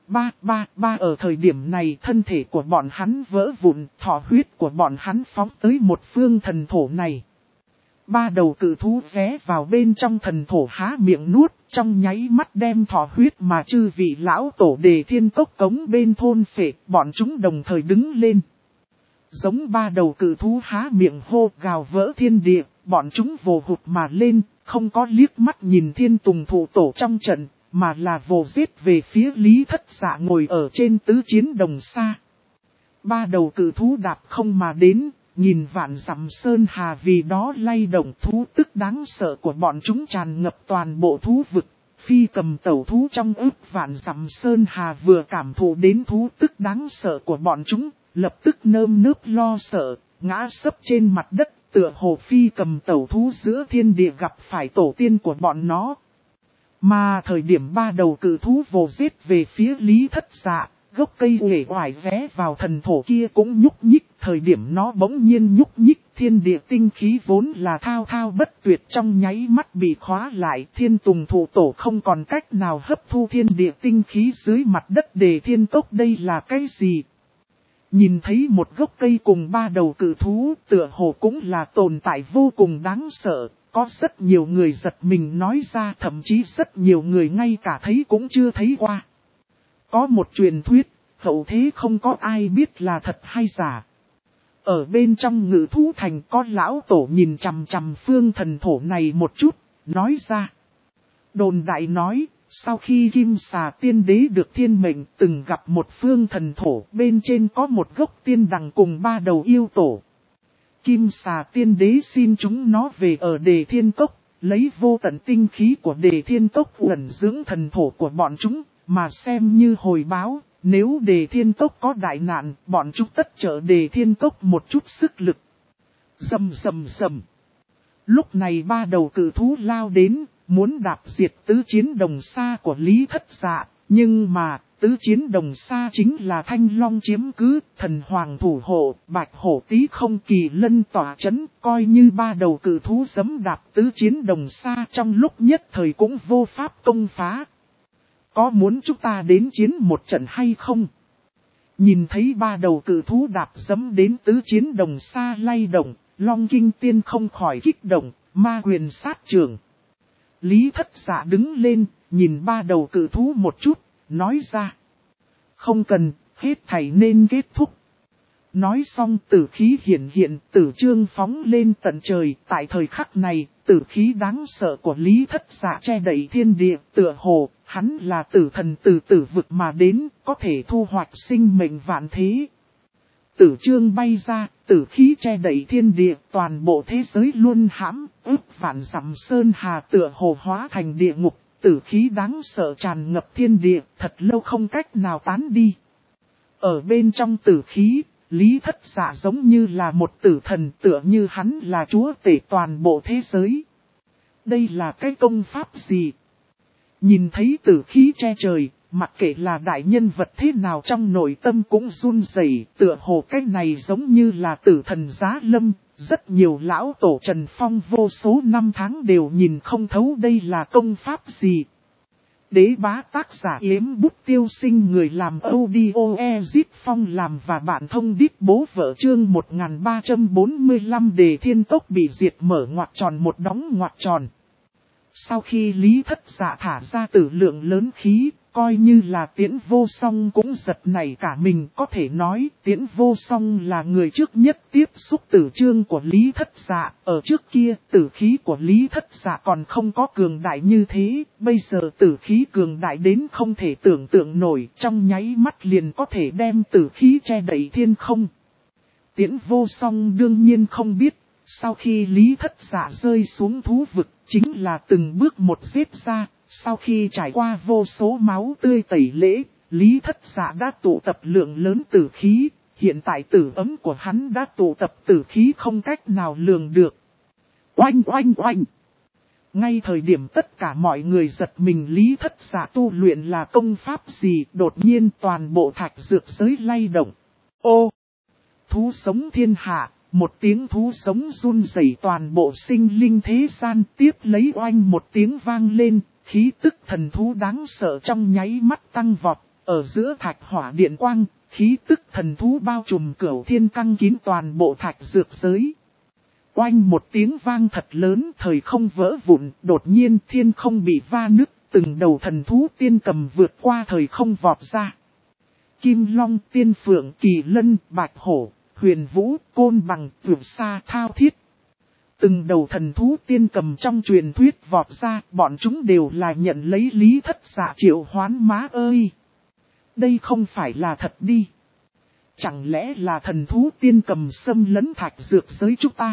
ở thời điểm này thân thể của bọn hắn vỡ vụn, thọ huyết của bọn hắn phóng tới một phương thần thổ này. Ba đầu cự thú ghé vào bên trong thần thổ há miệng nuốt, trong nháy mắt đem thọ huyết mà chư vị lão tổ Đề Thiên Cốc cống bên thôn phệ, bọn chúng đồng thời đứng lên. Giống ba đầu cự thú há miệng hô gào vỡ thiên địa, bọn chúng vồ hụt mà lên, không có liếc mắt nhìn Thiên Tùng Thụ Tổ trong trận, mà là vồ giết về phía Lý Thất Dạ ngồi ở trên tứ chiến đồng xa. Ba đầu cự thú đạp không mà đến, nhìn vạn dặm sơn hà vì đó lay động, thú tức đáng sợ của bọn chúng tràn ngập toàn bộ thú vực. Phi Cầm tẩu thú trong ức vạn dặm sơn hà vừa cảm thụ đến thú tức đáng sợ của bọn chúng, lập tức nơm nớp lo sợ, ngã sấp trên mặt đất, tựa hồ Phi Cầm tẩu thú giữa thiên địa gặp phải tổ tiên của bọn nó. Mà thời điểm ba đầu cự thú vồ giết về phía Lý Thất Dạ, gốc cây uể oải vé vào thần thổ kia cũng nhúc nhích, thời điểm nó bỗng nhiên nhúc nhích, thiên địa tinh khí vốn là thao thao bất tuyệt trong nháy mắt bị khóa lại, thiên tùng thụ tổ không còn cách nào hấp thu thiên địa tinh khí dưới mặt đất để thiên tốc. Đây là cái gì? Nhìn thấy một gốc cây cùng ba đầu cự thú, tựa hồ cũng là tồn tại vô cùng đáng sợ, có rất nhiều người giật mình nói ra, thậm chí rất nhiều người ngay cả thấy cũng chưa thấy qua. Có một truyền thuyết, hậu thế không có ai biết là thật hay giả. Ở bên trong Ngự Thú Thành có lão tổ nhìn chằm chằm phương thần thổ này một chút, nói ra. Đồn đại nói, sau khi Kim Xà Tiên Đế được thiên mệnh từng gặp một phương thần thổ, bên trên có một gốc tiên đằng cùng ba đầu yêu tổ. Kim Xà Tiên Đế xin chúng nó về ở Đề Thiên Cốc, lấy vô tận tinh khí của Đề Thiên Cốc ẩn dưỡng thần thổ của bọn chúng, mà xem như hồi báo. Nếu Đề Thiên Cốc có đại nạn, bọn chúng tất trợ Đề Thiên Cốc một chút sức lực. Rầm rầm rầm. Lúc này ba đầu cự thú lao đến, muốn đạp diệt tứ chiến đồng xa của Lý Thất Dạ. Nhưng mà, tứ chiến đồng xa chính là Thanh Long chiếm cứ, thần hoàng thủ hộ, Bạch Hổ Tí không kỳ lân tỏa chấn, coi như ba đầu cự thú giẫm đạp tứ chiến đồng xa trong lúc nhất thời cũng vô pháp công phá. Có muốn chúng ta đến chiến một trận hay không? Nhìn thấy ba đầu cự thú đạp giẫm đến tứ chiến đồng xa lay động, Long Kinh Tiên không khỏi kích động, ma quyền sát trường. Lý Thất Dạ đứng lên, nhìn ba đầu cự thú một chút, nói ra. Không cần, hết thảy nên kết thúc. Nói xong tử khí hiển hiện, tử trương phóng lên tận trời. Tại thời khắc này, tử khí đáng sợ của Lý Thất Dạ che đậy thiên địa, tựa hồ, hắn là tử thần từ tử vực mà đến, có thể thu hoạch sinh mệnh vạn thế. Tử trương bay ra, tử khí che đậy thiên địa, toàn bộ thế giới luôn hãm, ức vạn dặm sơn hà tựa hồ hóa thành địa ngục, tử khí đáng sợ tràn ngập thiên địa, thật lâu không cách nào tán đi. Ở bên trong tử khí, Lý Thất Dạ giống như là một tử thần, tựa như hắn là chúa tể toàn bộ thế giới. Đây là cái công pháp gì? Nhìn thấy tử khí che trời, mặc kệ là đại nhân vật thế nào trong nội tâm cũng run rẩy, tựa hồ cái này giống như là tử thần giá lâm. Rất nhiều lão tổ Trần Phong vô số năm tháng đều nhìn không thấu đây là công pháp gì. Đế bá tác giả Yếm Bút Tiêu Sinh, người làm audio Ezit Phong làm và bạn thông đít bố vợ chương 1345 Đề Thiên Cốc bị diệt mở ngoặc tròn một đóng ngoặc tròn. Sau khi Lý Thất Dạ thả ra tử lượng lớn khí, coi như là Tiễn Vô Song cũng giật nảy cả mình, có thể nói Tiễn Vô Song là người trước nhất tiếp xúc tử trương của Lý Thất Dạ. Ở trước kia tử khí của Lý Thất Dạ còn không có cường đại như thế, bây giờ tử khí cường đại đến không thể tưởng tượng nổi, trong nháy mắt liền có thể đem tử khí che đậy thiên không. Tiễn Vô Song đương nhiên không biết, sau khi Lý Thất Dạ rơi xuống thú vực, chính là từng bước một giết ra. Sau khi trải qua vô số máu tươi tẩy lễ, Lý Thất Dạ đã tụ tập lượng lớn tử khí, hiện tại tử ấm của hắn đã tụ tập tử khí không cách nào lường được. Oanh oanh oanh! Ngay thời điểm tất cả mọi người giật mình Lý Thất Dạ tu luyện là công pháp gì, đột nhiên toàn bộ thạch dược giới lay động. Ô! Thú sống thiên hạ! Một tiếng thú sống run rẩy toàn bộ sinh linh thế gian, tiếp lấy oanh một tiếng vang lên, khí tức thần thú đáng sợ trong nháy mắt tăng vọt, ở giữa thạch hỏa điện quang, khí tức thần thú bao trùm cửu thiên căng kín toàn bộ thạch dược giới. Oanh một tiếng vang thật lớn, thời không vỡ vụn, đột nhiên thiên không bị va nứt, từng đầu thần thú tiên cầm vượt qua thời không vọt ra. Kim Long, Tiên Phượng, Kỳ Lân, Bạch Hổ, Huyền Vũ, Côn Bằng, Vượt Xa, Thao Thiết. Từng đầu thần thú tiên cầm trong truyền thuyết vọt ra, bọn chúng đều là nhận lấy Lý Thất Dạ triệu hoán. Má ơi! Đây không phải là thật đi. Chẳng lẽ là thần thú tiên cầm xâm lấn thạch dược giới chúng ta?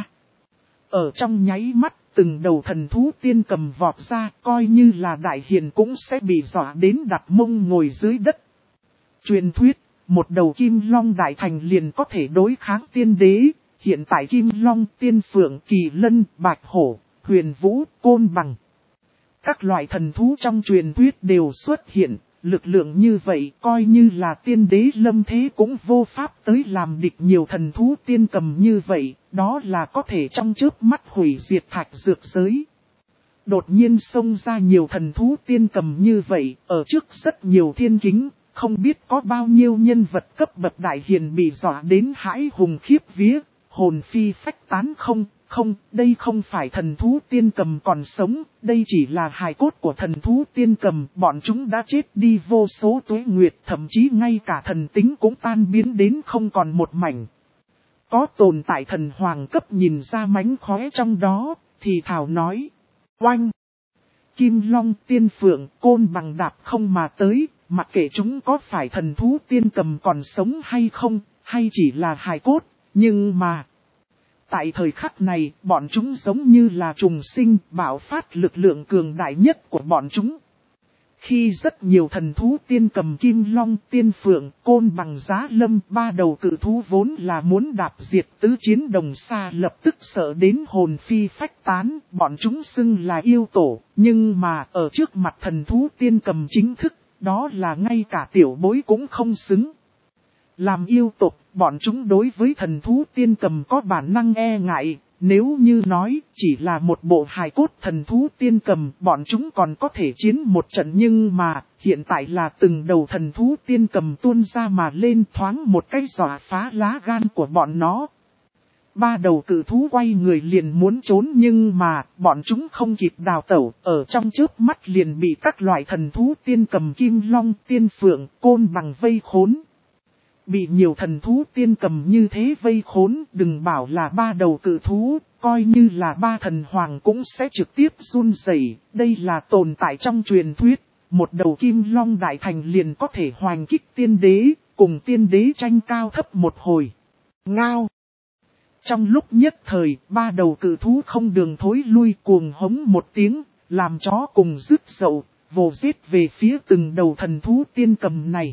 Ở trong nháy mắt, từng đầu thần thú tiên cầm vọt ra, coi như là đại hiền cũng sẽ bị dọa đến đặt mông ngồi dưới đất. Truyền thuyết, một đầu Kim Long đại thành liền có thể đối kháng tiên đế. Hiện tại Kim Long, Tiên Phượng, Kỳ Lân, Bạch Hổ, Huyền Vũ, Côn Bằng. Các loại thần thú trong truyền thuyết đều xuất hiện, lực lượng như vậy coi như là tiên đế lâm thế cũng vô pháp tới làm địch nhiều thần thú tiên cầm như vậy, đó là có thể trong chớp mắt hủy diệt thạch dược giới. Đột nhiên xông ra nhiều thần thú tiên cầm như vậy, ở trước rất nhiều thiên kính, không biết có bao nhiêu nhân vật cấp bậc đại hiền bị dọa đến hãi hùng khiếp vía, hồn phi phách tán không. Không, đây không phải thần thú tiên cầm còn sống, đây chỉ là hài cốt của thần thú tiên cầm, bọn chúng đã chết đi vô số tuế nguyệt, thậm chí ngay cả thần tính cũng tan biến đến không còn một mảnh. Có tồn tại thần hoàng cấp nhìn ra mánh khóe trong đó, thì thảo nói, oanh! Kim long tiên phượng côn bằng đạp không mà tới, mặc kệ chúng có phải thần thú tiên cầm còn sống hay không, hay chỉ là hài cốt, nhưng mà... Tại thời khắc này, bọn chúng giống như là trùng sinh, bạo phát lực lượng cường đại nhất của bọn chúng. Khi rất nhiều thần thú tiên cầm kim long, tiên phượng, côn bằng giá lâm, ba đầu cự thú vốn là muốn đạp diệt tứ chiến đồng xa lập tức sợ đến hồn phi phách tán, bọn chúng xưng là yêu tổ, nhưng mà ở trước mặt thần thú tiên cầm chính thức, đó là ngay cả tiểu bối cũng không xứng. Làm yêu tộc, bọn chúng đối với thần thú tiên cầm có bản năng e ngại, nếu như nói chỉ là một bộ hài cốt thần thú tiên cầm, bọn chúng còn có thể chiến một trận nhưng mà, hiện tại là từng đầu thần thú tiên cầm tuôn ra mà lên thoáng một cái dọa phá lá gan của bọn nó. Ba đầu cự thú quay người liền muốn trốn nhưng mà, bọn chúng không kịp đào tẩu, ở trong chớp mắt liền bị các loại thần thú tiên cầm kim long, tiên phượng, côn bằng vây khốn. Bị nhiều thần thú tiên cầm như thế vây khốn, đừng bảo là ba đầu cự thú, coi như là ba thần hoàng cũng sẽ trực tiếp run rẩy. Đây là tồn tại trong truyền thuyết, một đầu kim long đại thành liền có thể hoành kích tiên đế, cùng tiên đế tranh cao thấp một hồi. Ngao! Trong lúc nhất thời, ba đầu cự thú không đường thối lui cuồng hống một tiếng, làm chó cùng rứt dậu, vồ giết về phía từng đầu thần thú tiên cầm này.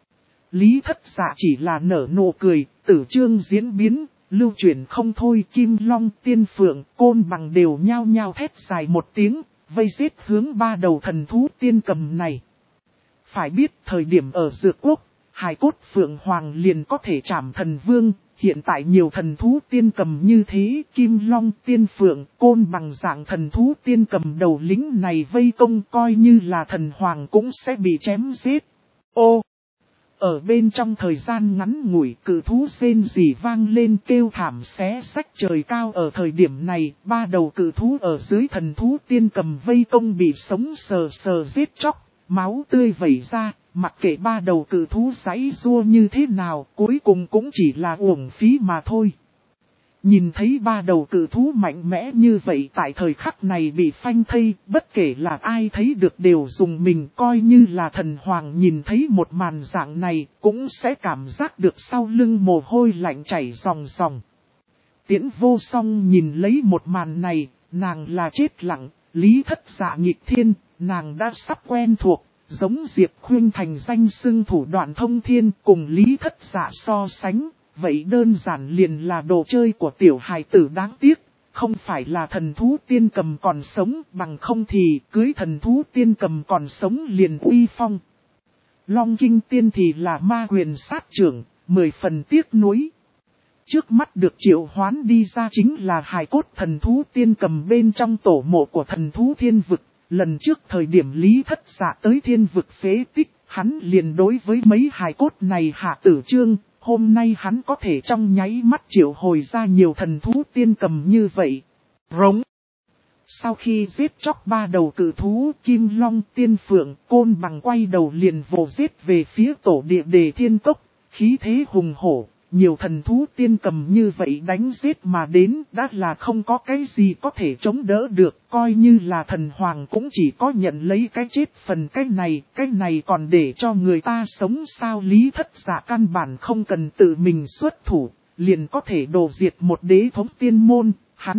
Lý Thất Dạ chỉ là nở nụ cười, tử chương diễn biến, lưu chuyển không thôi, kim long, tiên phượng, côn bằng đều nhao nhao thét dài một tiếng, vây giết hướng ba đầu thần thú tiên cầm này. Phải biết thời điểm ở Dược Quốc, hài cốt phượng hoàng liền có thể trảm thần vương, hiện tại nhiều thần thú tiên cầm như thế, kim long, tiên phượng, côn bằng dạng thần thú tiên cầm đầu lính này vây công coi như là thần hoàng cũng sẽ bị chém giết. Ô! Ở bên trong thời gian ngắn ngủi cự thú rên rỉ vang lên kêu thảm xé xách trời cao ở thời điểm này, ba đầu cự thú ở dưới thần thú tiên cầm vây công bị sống sờ sờ giết chóc, máu tươi vẩy ra, mặc kệ ba đầu cự thú giãy giụa như thế nào, cuối cùng cũng chỉ là uổng phí mà thôi. Nhìn thấy ba đầu cự thú mạnh mẽ như vậy tại thời khắc này bị phanh thây, bất kể là ai thấy được đều dùng mình coi như là thần hoàng nhìn thấy một màn dạng này, cũng sẽ cảm giác được sau lưng mồ hôi lạnh chảy ròng ròng. Tiễn Vô Song nhìn lấy một màn này, nàng là chết lặng, Lý Thất Dạ nghịch thiên, nàng đã sắp quen thuộc, giống Diệp Khuyên thành danh xưng thủ đoạn thông thiên cùng Lý Thất Dạ so sánh. Vậy đơn giản liền là đồ chơi của tiểu hài tử đáng tiếc, không phải là thần thú tiên cầm còn sống, bằng không thì cưới thần thú tiên cầm còn sống liền uy phong. Long Kinh Tiên thì là ma quyền sát trưởng, 10 phần tiếc nuối. Trước mắt được triệu hoán đi ra chính là hài cốt thần thú tiên cầm bên trong tổ mộ của thần thú thiên vực. Lần trước thời điểm Lý Thất Dạ tới thiên vực phế tích, hắn liền đối với mấy hài cốt này hạ tử chương. Hôm nay hắn có thể trong nháy mắt triệu hồi ra nhiều thần thú tiên cầm như vậy. Rống. Sau khi giết chóc ba đầu cự thú, kim long, tiên phượng, côn bằng quay đầu liền vồ giết về phía tổ địa Đề Thiên Cốc, khí thế hùng hổ. Nhiều thần thú tiên cầm như vậy đánh giết mà đến đã là không có cái gì có thể chống đỡ được, coi như là thần hoàng cũng chỉ có nhận lấy cái chết phần cái này còn để cho người ta sống sao. Lý Thất Dạ căn bản không cần tự mình xuất thủ, liền có thể đổ diệt một đế thống tiên môn,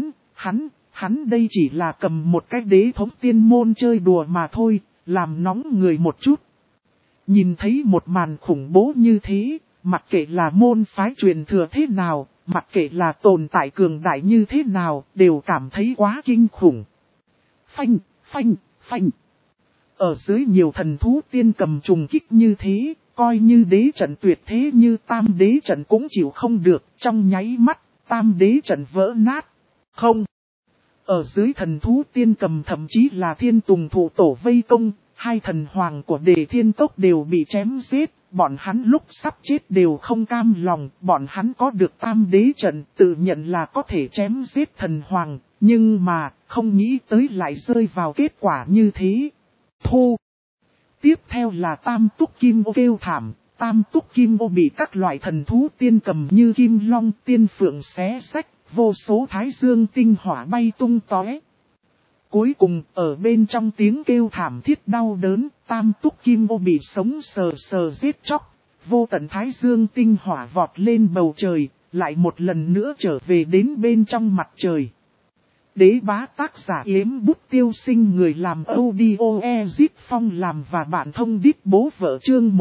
hắn đây chỉ là cầm một cái đế thống tiên môn chơi đùa mà thôi, làm nóng người một chút. Nhìn thấy một màn khủng bố như thế, mặc kệ là môn phái truyền thừa thế nào, mặc kệ là tồn tại cường đại như thế nào, đều cảm thấy quá kinh khủng. Phanh. Ở dưới nhiều thần thú tiên cầm trùng kích như thế, coi như đế trận tuyệt thế như tam đế trận cũng chịu không được, trong nháy mắt, tam đế trận vỡ nát. Không. Ở dưới thần thú tiên cầm thậm chí là thiên tùng thủ tổ vây công, hai thần hoàng của Đề Thiên Cốc đều bị chém giết, bọn hắn lúc sắp chết đều không cam lòng, bọn hắn có được tam đế trận, tự nhận là có thể chém giết thần hoàng, nhưng mà, không nghĩ tới lại rơi vào kết quả như thế. Thu. Tiếp theo là tam túc kim ô kêu thảm, tam túc kim ô bị các loại thần thú tiên cầm như kim long tiên phượng xé xách, vô số thái dương tinh hỏa bay tung tóe. Cuối cùng, ở bên trong tiếng kêu thảm thiết đau đớn, tam túc kim ô bị sống sờ sờ giết chóc, vô tận thái dương tinh hỏa vọt lên bầu trời, lại một lần nữa trở về đến bên trong mặt trời. Đế bá tác giả Yếm Bút Tiêu Sinh, người làm audio Ezit Phong làm và bản thông đít bố vợ chương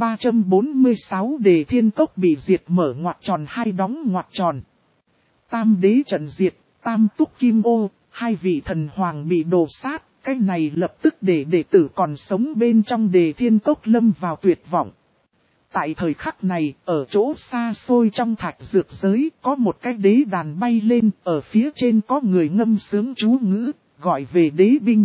1346 Đề Thiên Cốc bị diệt mở ngoặc tròn hai đóng ngoặc tròn. Tam đế trận diệt, tam túc kim ô, hai vị thần hoàng bị đổ sát, cái này lập tức để đệ tử còn sống bên trong Đề Thiên Cốc lâm vào tuyệt vọng. Tại thời khắc này, ở chỗ xa xôi trong thạch dược giới, có một cái đế đàn bay lên, ở phía trên có người ngâm sướng chú ngữ, gọi về đế binh.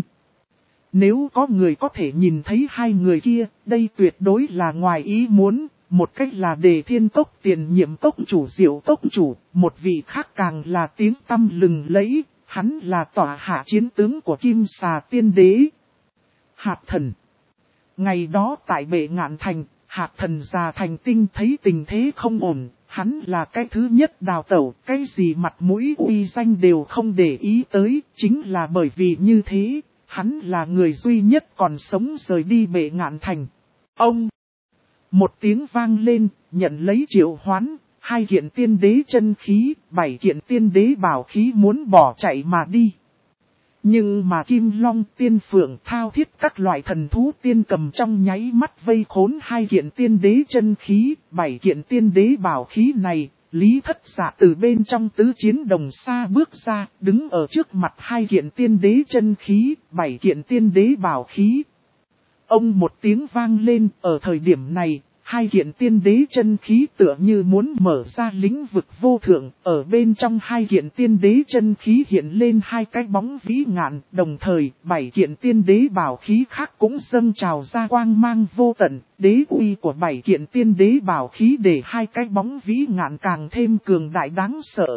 Nếu có người có thể nhìn thấy hai người kia, đây tuyệt đối là ngoài ý muốn, một cách là Đề Thiên Cốc tiền nhiệm cốc chủ Diệu cốc chủ, một vị khác càng là tiếng tăm lừng lẫy, hắn là tỏa hạ chiến tướng của Kim Xà Tiên Đế. Hạt thần. Ngày đó tại Bệ Ngạn Thành, Hạt thần già thành tinh thấy tình thế không ổn, hắn là cái thứ nhất đào tẩu, cái gì mặt mũi uy danh đều không để ý tới, chính là bởi vì như thế, hắn là người duy nhất còn sống rời đi Bệ Ngạn Thành. Ông! Một tiếng vang lên, nhận lấy triệu hoán, hai kiện tiên đế chân khí, 7 kiện tiên đế bảo khí muốn bỏ chạy mà đi. Nhưng mà Kim Long tiên phượng thao thiết các loại thần thú tiên cầm trong nháy mắt vây khốn hai kiện tiên đế chân khí, 7 kiện tiên đế bảo khí này, Lý Thất Dạ từ bên trong tứ chiến đồng xa bước ra, đứng ở trước mặt hai kiện tiên đế chân khí, 7 kiện tiên đế bảo khí. Ông một tiếng vang lên, ở thời điểm này, hai kiện tiên đế chân khí tựa như muốn mở ra lĩnh vực vô thượng, ở bên trong hai kiện tiên đế chân khí hiện lên hai cái bóng vĩ ngạn, đồng thời 7 kiện tiên đế bảo khí khác cũng dâng trào ra quang mang vô tận, đế uy của 7 kiện tiên đế bảo khí để hai cái bóng vĩ ngạn càng thêm cường đại đáng sợ.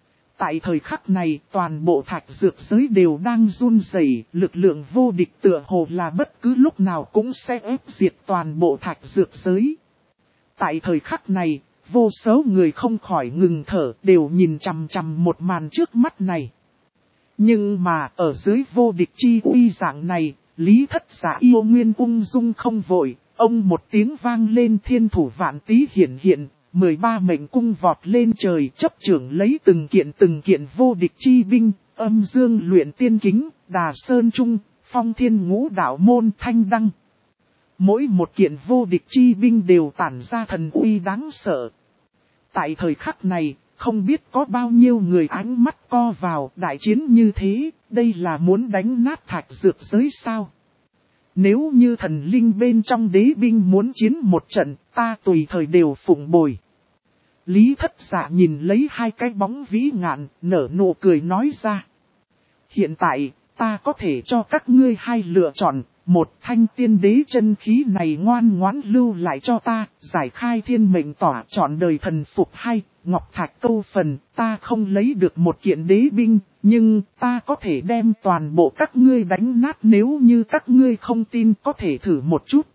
Tại thời khắc này, toàn bộ thạch dược giới đều đang run rẩy, lực lượng vô địch tựa hồ là bất cứ lúc nào cũng sẽ ép diệt toàn bộ thạch dược giới. Tại thời khắc này, vô số người không khỏi ngừng thở, đều nhìn chằm chằm một màn trước mắt này. Nhưng mà, ở dưới vô địch chi uy dạng này, Lý Thất Dạ yêu nguyên ung dung không vội, ông một tiếng vang lên thiên thủ vạn tý hiển hiện. 13 mệnh cung vọt lên trời chấp trưởng lấy từng kiện vô địch chi binh, âm dương luyện tiên kính, đà sơn trung, phong thiên ngũ đạo môn thanh đăng. Mỗi một kiện vô địch chi binh đều tản ra thần uy đáng sợ. Tại thời khắc này, không biết có bao nhiêu người ánh mắt co vào đại chiến như thế, đây là muốn đánh nát thạch dược giới sao? Nếu như thần linh bên trong đế binh muốn chiến một trận, ta tùy thời đều phụng bồi. Lý Thất Dạ nhìn lấy hai cái bóng vĩ ngạn, nở nụ cười nói ra. Hiện tại, ta có thể cho các ngươi hai lựa chọn, một thanh tiên đế chân khí này ngoan ngoãn lưu lại cho ta, giải khai thiên mệnh tỏa chọn đời thần phục hay, ngọc thạch câu phần, ta không lấy được một kiện đế binh, nhưng ta có thể đem toàn bộ các ngươi đánh nát nếu như các ngươi không tin có thể thử một chút.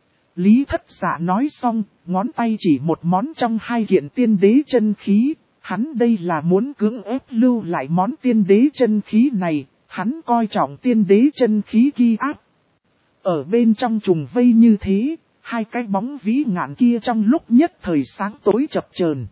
Lý Thất Dạ nói xong, ngón tay chỉ một món trong hai kiện tiên đế chân khí, hắn đây là muốn cưỡng ép lưu lại món tiên đế chân khí này, hắn coi trọng tiên đế chân khí ghi áp. Ở bên trong trùng vây như thế, hai cái bóng vĩ ngạn kia trong lúc nhất thời sáng tối chập chờn.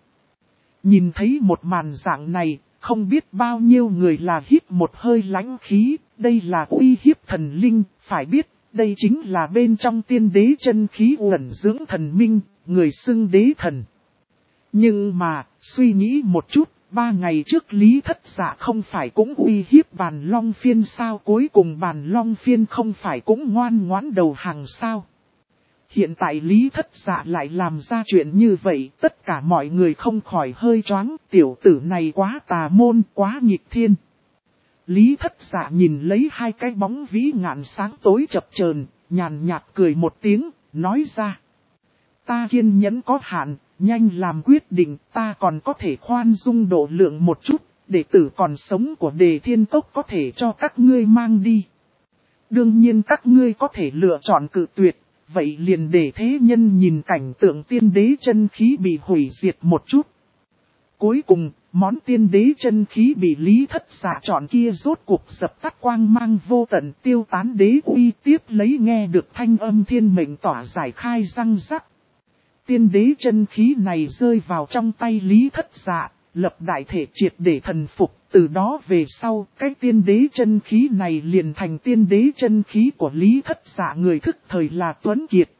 Nhìn thấy một màn dạng này, không biết bao nhiêu người là hít một hơi lãnh khí, đây là uy hiếp thần linh, phải biết. Đây chính là bên trong tiên đế chân khí uẩn dưỡng thần minh, người xưng đế thần. Nhưng mà, suy nghĩ một chút, 3 ngày trước Lý Thất Dạ không phải cũng uy hiếp Bàn Long Phiên sao, cuối cùng Bàn Long Phiên không phải cũng ngoan ngoãn đầu hàng sao. Hiện tại Lý Thất Dạ lại làm ra chuyện như vậy, tất cả mọi người không khỏi hơi choáng, tiểu tử này quá tà môn, quá nghịch thiên. Lý Thất Dạ nhìn lấy hai cái bóng vĩ ngạn sáng tối chập chờn, nhàn nhạt cười một tiếng, nói ra. Ta kiên nhẫn có hạn, nhanh làm quyết định, ta còn có thể khoan dung độ lượng một chút, đệ tử còn sống của Đề Thiên Cốc có thể cho các ngươi mang đi. Đương nhiên các ngươi có thể lựa chọn cự tuyệt, vậy liền để thế nhân nhìn cảnh tượng tiên đế chân khí bị hủy diệt một chút. Cuối cùng, món tiên đế chân khí bị Lý Thất Dạ chọn kia rốt cuộc dập tắt quang mang vô tận, tiêu tán đế uy, tiếp lấy nghe được thanh âm thiên mệnh tỏa giải khai răng rắc. Tiên đế chân khí này rơi vào trong tay Lý Thất Dạ, lập đại thể triệt để thần phục, từ đó về sau, cái tiên đế chân khí này liền thành tiên đế chân khí của Lý Thất Dạ, người thức thời là Tuấn Kiệt.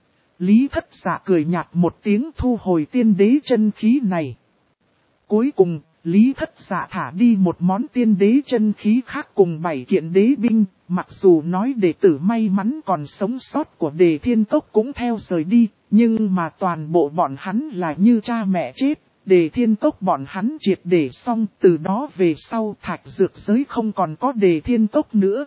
Lý Thất Dạ cười nhạt một tiếng thu hồi tiên đế chân khí này. Cuối cùng, Lý Thất Dạ thả đi một món tiên đế chân khí khác cùng 7 kiện đế binh, mặc dù nói đệ tử may mắn còn sống sót của Đề Thiên Cốc cũng theo rời đi, nhưng mà toàn bộ bọn hắn là như cha mẹ chết, Đề Thiên Cốc bọn hắn triệt để xong, từ đó về sau thạch dược giới không còn có Đề Thiên Cốc nữa.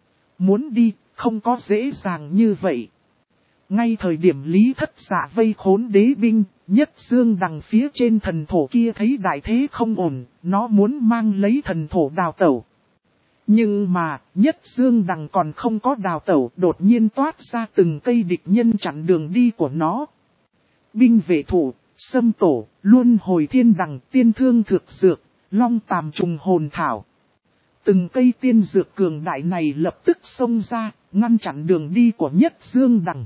Muốn đi, không có dễ dàng như vậy. Ngay thời điểm Lý Thất Dạ vây khốn đế binh, Nhất Dương Đằng phía trên thần thổ kia thấy đại thế không ổn, nó muốn mang lấy thần thổ đào tẩu. Nhưng mà, Nhất Dương Đằng còn không có đào tẩu, đột nhiên toát ra từng cây địch nhân chặn đường đi của nó. Binh vệ thủ, Sâm Tổ, Luân Hồi Thiên Đằng, Tiên Thương Thược Dược, Long Tàm Trùng Hồn Thảo. Từng cây tiên dược cường đại này lập tức xông ra, ngăn chặn đường đi của Nhất Dương Đằng.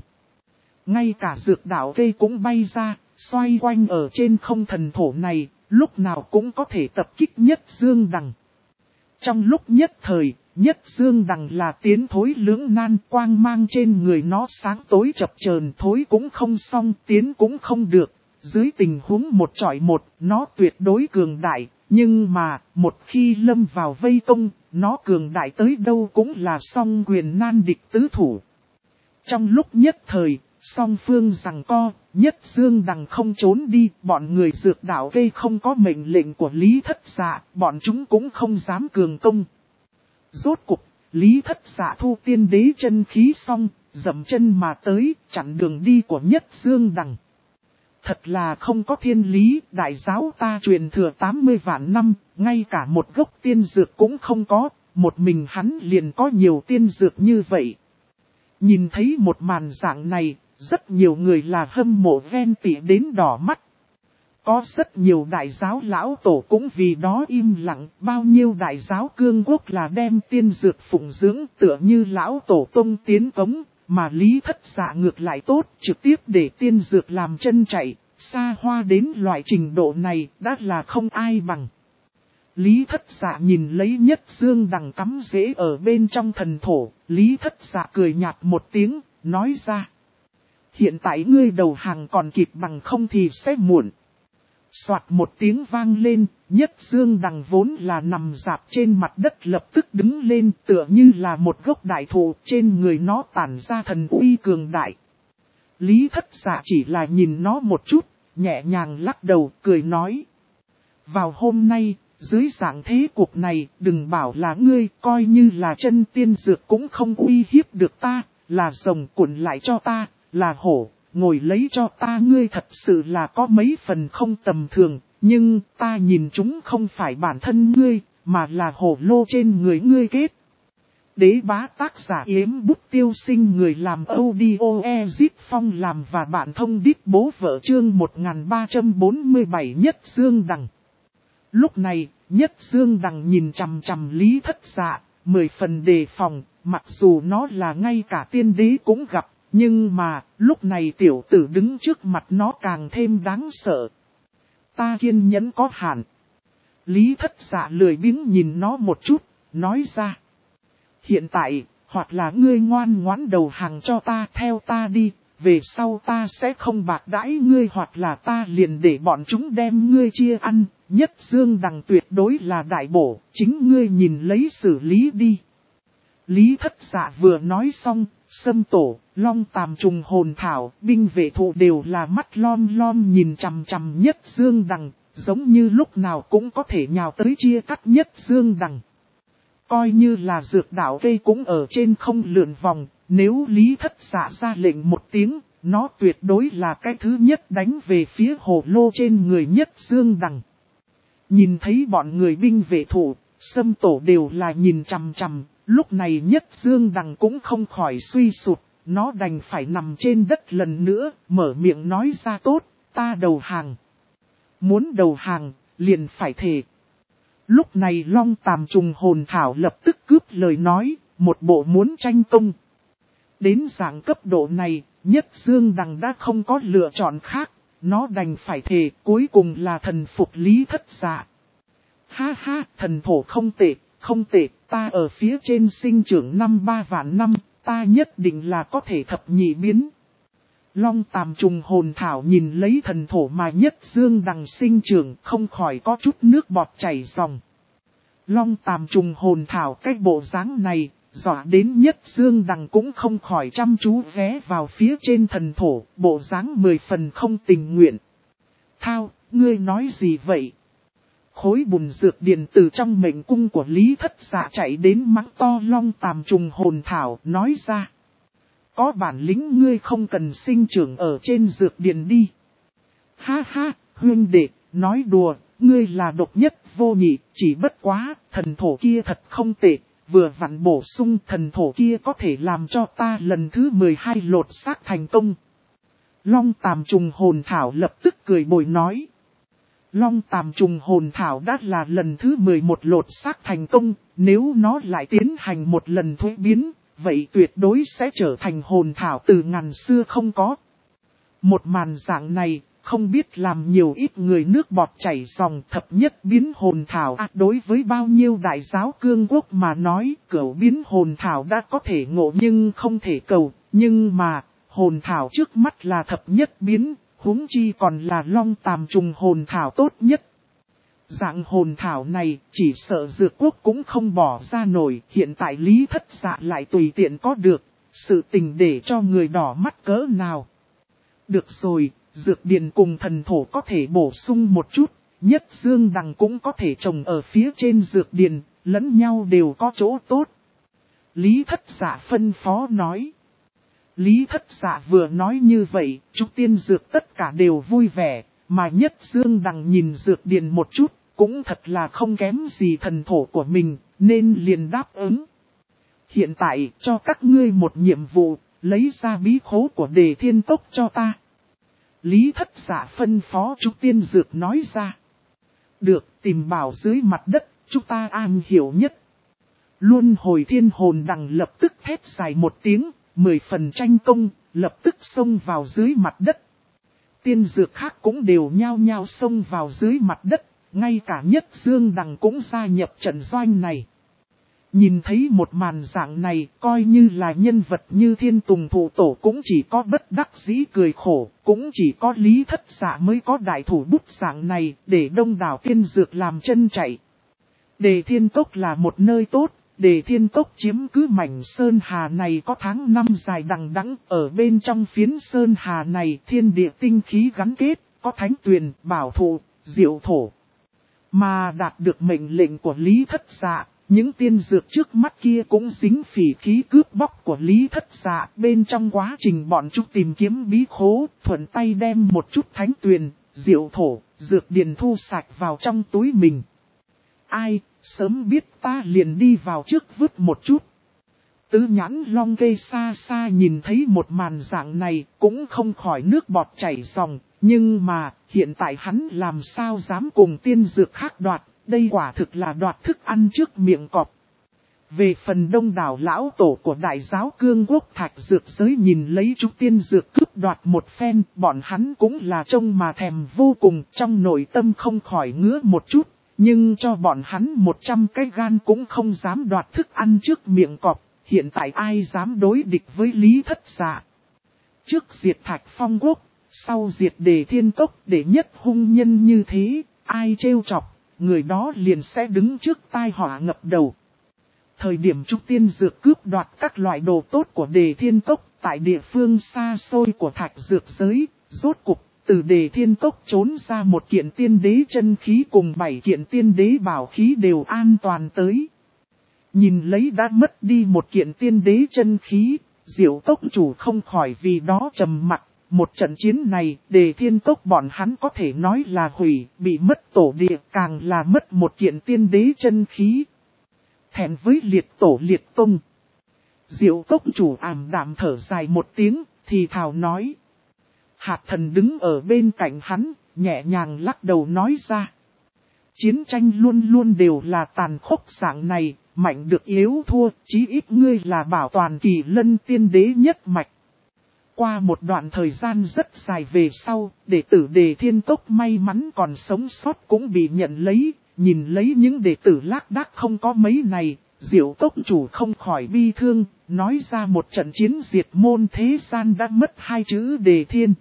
Ngay cả dược đạo cây cũng bay ra, xoay quanh ở trên không thần thổ này, lúc nào cũng có thể tập kích Nhất Dương Đằng. Trong lúc nhất thời, Nhất Dương Đằng là tiến thối lưỡng nan, quang mang trên người nó sáng tối chập chờn, thối cũng không xong, tiến cũng không được. Dưới tình huống một chọi một, nó tuyệt đối cường đại, nhưng mà, một khi lâm vào vây công, nó cường đại tới đâu cũng là song quyền nan địch tứ thủ. Trong lúc nhất thời, song phương giằng co, Nhất Dương Đằng không trốn đi, bọn người dược đạo cây không có mệnh lệnh của Lý Thất Dạ, bọn chúng cũng không dám cường công. Rốt cục, Lý Thất Dạ thu tiên đế chân khí xong, dậm chân mà tới, chặn đường đi của Nhất Dương Đằng. Thật là không có thiên lý, đại giáo ta truyền thừa 80 vạn năm, ngay cả một gốc tiên dược cũng không có, một mình hắn liền có nhiều tiên dược như vậy. Nhìn thấy một màn dạng này, rất nhiều người là hâm mộ ghen tị đến đỏ mắt. Có rất nhiều đại giáo lão tổ cũng vì đó im lặng, bao nhiêu đại giáo cương quốc là đem tiên dược phụng dưỡng tựa như lão tổ tông tiến cống, mà Lý Thất Dạ ngược lại tốt, trực tiếp để tiên dược làm chân chạy, xa hoa đến loại trình độ này đã là không ai bằng. Lý Thất Dạ nhìn lấy Nhất Dương Đằng cắm rễ ở bên trong thần thổ, Lý Thất Dạ cười nhạt một tiếng, nói ra. Hiện tại ngươi đầu hàng còn kịp, bằng không thì sẽ muộn. Soạt một tiếng vang lên, Nhất Dương Đằng vốn là nằm rạp trên mặt đất lập tức đứng lên tựa như là một gốc đại thụ, trên người nó tản ra thần uy cường đại. Lý Thất Dạ chỉ là nhìn nó một chút, nhẹ nhàng lắc đầu cười nói. Vào hôm nay, dưới dạng thế cuộc này, đừng bảo là ngươi, coi như là chân tiên dược cũng không uy hiếp được ta, là rồng cuộn lại cho ta, là hổ, ngồi lấy cho ta, ngươi thật sự là có mấy phần không tầm thường, nhưng ta nhìn chúng không phải bản thân ngươi, mà là hổ lô trên người ngươi kết. Đế bá tác giả Yếm Bút Tiêu Sinh, người làm audio Ezit Phong làm và bạn thông đít bố vợ, chương 1347 Nhất Dương Đằng. Lúc này, Nhất Dương Đằng nhìn chằm chằm Lý Thất Dạ, 10 phần đề phòng, mặc dù nó là ngay cả tiên đế cũng gặp, nhưng mà, lúc này tiểu tử đứng trước mặt nó càng thêm đáng sợ. Ta kiên nhẫn có hạn. Lý Thất Dạ lười biếng nhìn nó một chút, nói ra. Hiện tại, hoặc là ngươi ngoan ngoãn đầu hàng cho ta, theo ta đi, về sau ta sẽ không bạc đãi ngươi, hoặc là ta liền để bọn chúng đem ngươi chia ăn, Nhất Dương Đằng tuyệt đối là đại bổ, chính ngươi nhìn lấy xử lý đi. Lý Thất Dạ vừa nói xong, Sâm Tổ, Long Tàm Trùng Hồn Thảo, binh vệ thụ đều là mắt lom lom nhìn chằm chằm Nhất Dương Đằng, giống như lúc nào cũng có thể nhào tới chia cắt Nhất Dương Đằng. Coi như là dược đạo cây cũng ở trên không lượn vòng, nếu Lý Thất Dạ ra lệnh một tiếng, nó tuyệt đối là cái thứ nhất đánh về phía hồ lô trên người Nhất Dương Đằng. Nhìn thấy bọn người binh vệ thủ, Sâm Tổ đều là nhìn chằm chằm, lúc này Nhất Dương Đằng cũng không khỏi suy sụt, nó đành phải nằm trên đất lần nữa, mở miệng nói ra tốt, ta đầu hàng. Muốn đầu hàng, liền phải thề. Lúc này Long Tàm Trùng Hồn Thảo lập tức cướp lời nói, một bộ muốn tranh công. Đến dạng cấp độ này, Nhất Dương Đằng đã không có lựa chọn khác, nó đành phải thề cuối cùng là thần phục Lý Thất Dạ. Ha ha, thần thổ không tệ, không tệ, ta ở phía trên sinh trưởng 53 vạn năm, ta nhất định là có thể thập nhị biến. Long Tàm Trùng Hồn Thảo nhìn lấy thần thổ mà Nhất Dương Đằng sinh trưởng không khỏi có chút nước bọt chảy ròng. Long Tàm Trùng Hồn Thảo cái bộ dáng này, dọa đến Nhất Dương Đằng cũng không khỏi chăm chú ghé vào phía trên thần thổ, bộ dáng 10 phần không tình nguyện. Thao, ngươi nói gì vậy? Khối bùn dược điền từ trong mệnh cung của Lý Thất Dạ chạy đến mắng to Long Tàm Trùng Hồn Thảo, nói ra. Có bản lĩnh ngươi không cần sinh trưởng ở trên dược điền đi. Ha ha, huynh đệ, nói đùa, ngươi là độc nhất vô nhị, chỉ bất quá, thần thổ kia thật không tệ, vừa vặn bổ sung thần thổ kia có thể làm cho ta lần thứ 12 lột xác thành công. Long Tàm Trùng Hồn Thảo lập tức cười bồi nói. Long Tàm Trùng Hồn Thảo đã là lần thứ 11 lột xác thành công, nếu nó lại tiến hành một lần thuế biến, vậy tuyệt đối sẽ trở thành hồn thảo từ ngàn xưa không có. Một màn dạng này, không biết làm nhiều ít người nước bọt chảy ròng thập nhất biến hồn thảo. Đối với bao nhiêu đại giáo cương quốc mà nói, cửu biến hồn thảo đã có thể ngộ nhưng không thể cầu, nhưng mà, hồn thảo trước mắt là thập nhất biến, huống chi còn là Long Tàm Trùng Hồn Thảo tốt nhất. Dạng hồn thảo này chỉ sợ dược quốc cũng không bỏ ra nổi, hiện tại Lý Thất Dạ lại tùy tiện có được, sự tình để cho người đỏ mắt cỡ nào. Được rồi, dược điền cùng thần thổ có thể bổ sung một chút, Nhất Dương Đằng cũng có thể trồng ở phía trên dược điền, lẫn nhau đều có chỗ tốt. Lý Thất Dạ phân phó nói. Lý Thất Dạ vừa nói như vậy, Trúc Tiên Dược tất cả đều vui vẻ, mà Nhất Dương Đằng nhìn dược điền một chút, cũng thật là không kém gì thần thổ của mình, nên liền đáp ứng. Hiện tại, cho các ngươi một nhiệm vụ, lấy ra bí khố của Đề Thiên Cốc cho ta. Lý Thất Dạ phân phó Trúc Tiên Dược nói ra. Được, tìm bảo dưới mặt đất, chúng ta am hiểu nhất. Luân hồi thiên hồn đằng lập tức thét dài một tiếng, 10 phần tranh công, lập tức xông vào dưới mặt đất. Tiên dược khác cũng đều nhao nhao xông vào dưới mặt đất, ngay cả Nhất Dương Đằng cũng gia nhập trận doanh này. Nhìn thấy một màn dạng này, coi như là nhân vật như Thiên Tùng Thụ Tổ cũng chỉ có bất đắc dĩ cười khổ, cũng chỉ có Lý Thất Dạ mới có đại thủ bút dạng này, để đông đảo tiên dược làm chân chạy. Đề Thiên Cốc là một nơi tốt, Đề Thiên Cốc chiếm cứ mảnh sơn hà này có tháng năm dài đằng đẵng, ở bên trong phiến sơn hà này thiên địa tinh khí gắn kết, có thánh tuyền, bảo thụ, diệu thổ. Mà đạt được mệnh lệnh của Lý Thất Dạ, những tiên dược trước mắt kia cũng dính phỉ khí cướp bóc của Lý Thất Dạ. Bên trong quá trình bọn chúng tìm kiếm bí khố, thuận tay đem một chút thánh tuyền, diệu thổ, dược điền thu sạch vào trong túi mình. Ai, sớm biết ta liền đi vào trước vứt một chút. Tứ Nhãn Long Kê xa xa nhìn thấy một màn dạng này, cũng không khỏi nước bọt chảy ròng. Nhưng mà, hiện tại hắn làm sao dám cùng tiên dược khác đoạt, đây quả thực là đoạt thức ăn trước miệng cọp. Về phần đông đảo lão tổ của đại giáo cương quốc thạch dược giới nhìn lấy chúng tiên dược cướp đoạt một phen, bọn hắn cũng là trông mà thèm vô cùng, trong nội tâm không khỏi ngứa một chút, nhưng cho bọn hắn 100 cái gan cũng không dám đoạt thức ăn trước miệng cọp, hiện tại ai dám đối địch với Lý Thất Dạ. Trước diệt Thạch Phong Quốc, sau diệt Đề Thiên Cốc, để nhất hung nhân như thế, ai trêu chọc, người đó liền sẽ đứng trước tai họa ngập đầu. Thời điểm Trúc Tiên Dược cướp đoạt các loại đồ tốt của Đề Thiên Cốc tại địa phương xa xôi của Thạch Dược giới, rốt cục, từ Đề Thiên Cốc trốn ra một kiện tiên đế chân khí cùng 7 kiện tiên đế bảo khí đều an toàn tới. Nhìn lấy đã mất đi một kiện tiên đế chân khí, Diệu Cốc chủ không khỏi vì đó trầm mặc. Một trận chiến này, Đề Thiên Cốc bọn hắn có thể nói là hủy, bị mất tổ địa, càng là mất một kiện tiên đế chân khí. Thẹn với liệt tổ liệt tông. Diệu Cốc chủ ảm đạm thở dài một tiếng, thì thào nói. Hạt thần đứng ở bên cạnh hắn, nhẹ nhàng lắc đầu nói ra. Chiến tranh luôn luôn đều là tàn khốc dạng này, mạnh được yếu thua, chí ít ngươi là bảo toàn Kỳ Lân tiên đế nhất mạch. Qua một đoạn thời gian rất dài về sau, đệ tử Đề Thiên Cốc may mắn còn sống sót cũng bị nhận lấy, nhìn lấy những đệ tử lác đác không có mấy này, Diệu Cốc chủ không khỏi bi thương, nói ra một trận chiến diệt môn thế gian đã mất 2 chữ Đề Thiên.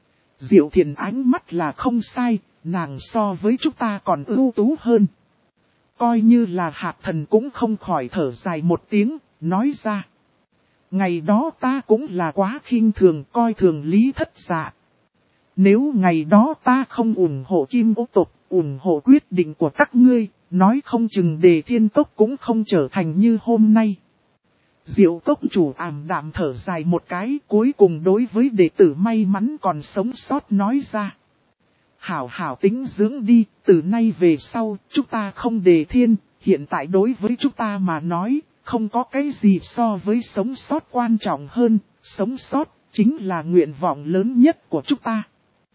Diệu Thiền ánh mắt là không sai, nàng so với chúng ta còn ưu tú hơn. Coi như là hạt thần cũng không khỏi thở dài một tiếng, nói ra. Ngày đó ta cũng là quá khinh thường coi thường Lý Thất Dạ. Nếu ngày đó ta không ủng hộ Kim Ô tộc, ủng hộ quyết định của các ngươi, nói không chừng Đề Thiên Cốc cũng không trở thành như hôm nay. Diệu Cốc chủ ảm đạm thở dài một cái, cuối cùng đối với đệ tử may mắn còn sống sót nói ra. Hảo hảo tính dưỡng đi, từ nay về sau, chúng ta không Đề Thiên, hiện tại đối với chúng ta mà nói, không có cái gì so với sống sót quan trọng hơn, sống sót chính là nguyện vọng lớn nhất của chúng ta.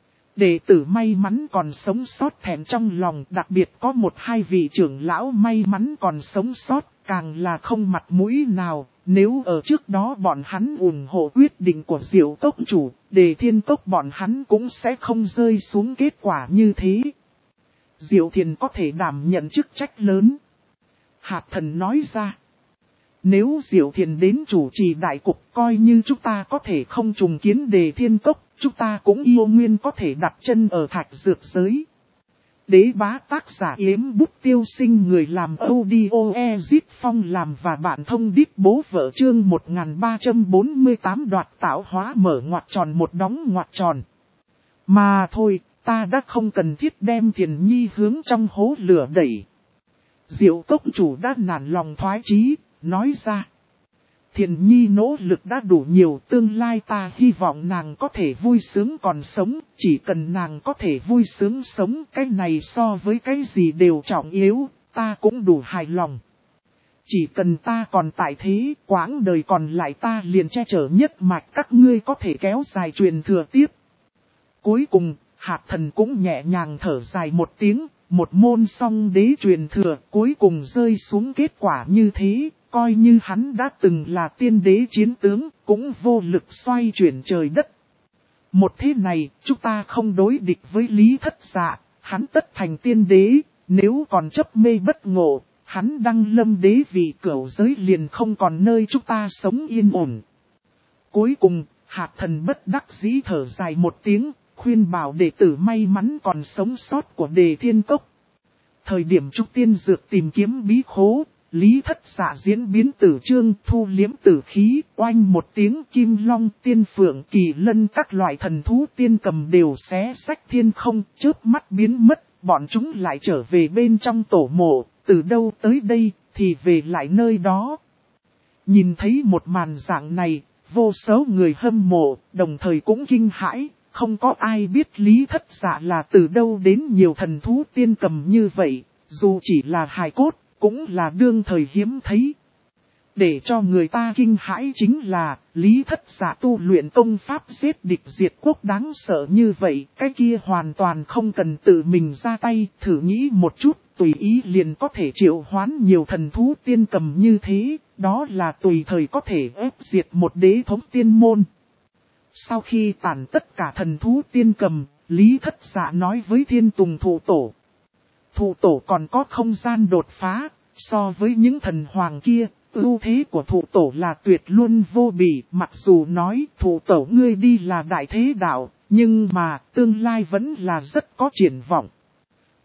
Đệ tử may mắn còn sống sót thẹn trong lòng, đặc biệt có 1-2 vị trưởng lão may mắn còn sống sót, càng là không mặt mũi nào, nếu ở trước đó bọn hắn ủng hộ quyết định của Diệu Cốc chủ, Đề Thiên Cốc bọn hắn cũng sẽ không rơi xuống kết quả như thế. Diệu Thiền có thể đảm nhận chức trách lớn. Hạt thần nói ra. Nếu Diệu Thiền đến chủ trì đại cục coi như chúng ta có thể không trùng kiến Đề Thiên Cốc, chúng ta cũng yêu nguyên có thể đặt chân ở Thạch Dược giới. Đế bá tác giả Yếm Bút Tiêu Sinh, người làm audio Ezit Phong làm và bạn thông đít bố vợ chương 1348 đoạt tạo hóa mở ngoặc tròn một đóng ngoặc tròn. Mà thôi, ta đã không cần thiết đem Thiền Nhi hướng trong hố lửa đẩy. Diệu Cốc chủ đã nản lòng thoái chí, nói ra. Thiền Nhi nỗ lực đã đủ nhiều, tương lai ta hy vọng nàng có thể vui sướng còn sống, chỉ cần nàng có thể vui sướng sống, cái này so với cái gì đều trọng yếu, ta cũng đủ hài lòng. Chỉ cần ta còn tại thế, quãng đời còn lại ta liền che chở nhất mạch các ngươi có thể kéo dài truyền thừa tiếp. Cuối cùng, hạt thần cũng nhẹ nhàng thở dài một tiếng, một môn song đế truyền thừa cuối cùng rơi xuống kết quả như thế. Coi như hắn đã từng là tiên đế chiến tướng, cũng vô lực xoay chuyển trời đất. Một thế này, chúng ta không đối địch với Lý Thất Dạ, hắn tất thành tiên đế, nếu còn chấp mê bất ngộ, hắn đăng lâm đế vị cửu giới liền không còn nơi chúng ta sống yên ổn. Cuối cùng, hạt thần bất đắc dĩ thở dài một tiếng, khuyên bảo đệ tử may mắn còn sống sót của Đề Thiên Cốc. Thời điểm Trúc Tiên Dược tìm kiếm bí khố, Lý Thất Dạ diễn biến tử trương, thu liếm tử khí, oanh một tiếng kim long, tiên phượng, kỳ lân các loại thần thú tiên cầm đều xé sách thiên không, chớp mắt biến mất, bọn chúng lại trở về bên trong tổ mộ, từ đâu tới đây, thì về lại nơi đó. Nhìn thấy một màn dạng này, vô số người hâm mộ, đồng thời cũng kinh hãi, không có ai biết Lý Thất Dạ là từ đâu đến nhiều thần thú tiên cầm như vậy, dù chỉ là hài cốt. Cũng là đương thời hiếm thấy. Để cho người ta kinh hãi chính là, Lý Thất Dạ tu luyện công pháp giết địch diệt quốc đáng sợ như vậy, cái kia hoàn toàn không cần tự mình ra tay, thử nghĩ một chút, tùy ý liền có thể triệu hoán nhiều thần thú tiên cầm như thế, đó là tùy thời có thể ép diệt một đế thống tiên môn. Sau khi tàn tất cả thần thú tiên cầm, Lý Thất Dạ nói với Thiên Tùng Thụ Tổ. Thụ Tổ còn có không gian đột phá, so với những thần hoàng kia, ưu thế của Thụ Tổ là tuyệt luôn vô bì, mặc dù nói Thụ Tổ ngươi đi là đại thế đạo, nhưng mà tương lai vẫn là rất có triển vọng.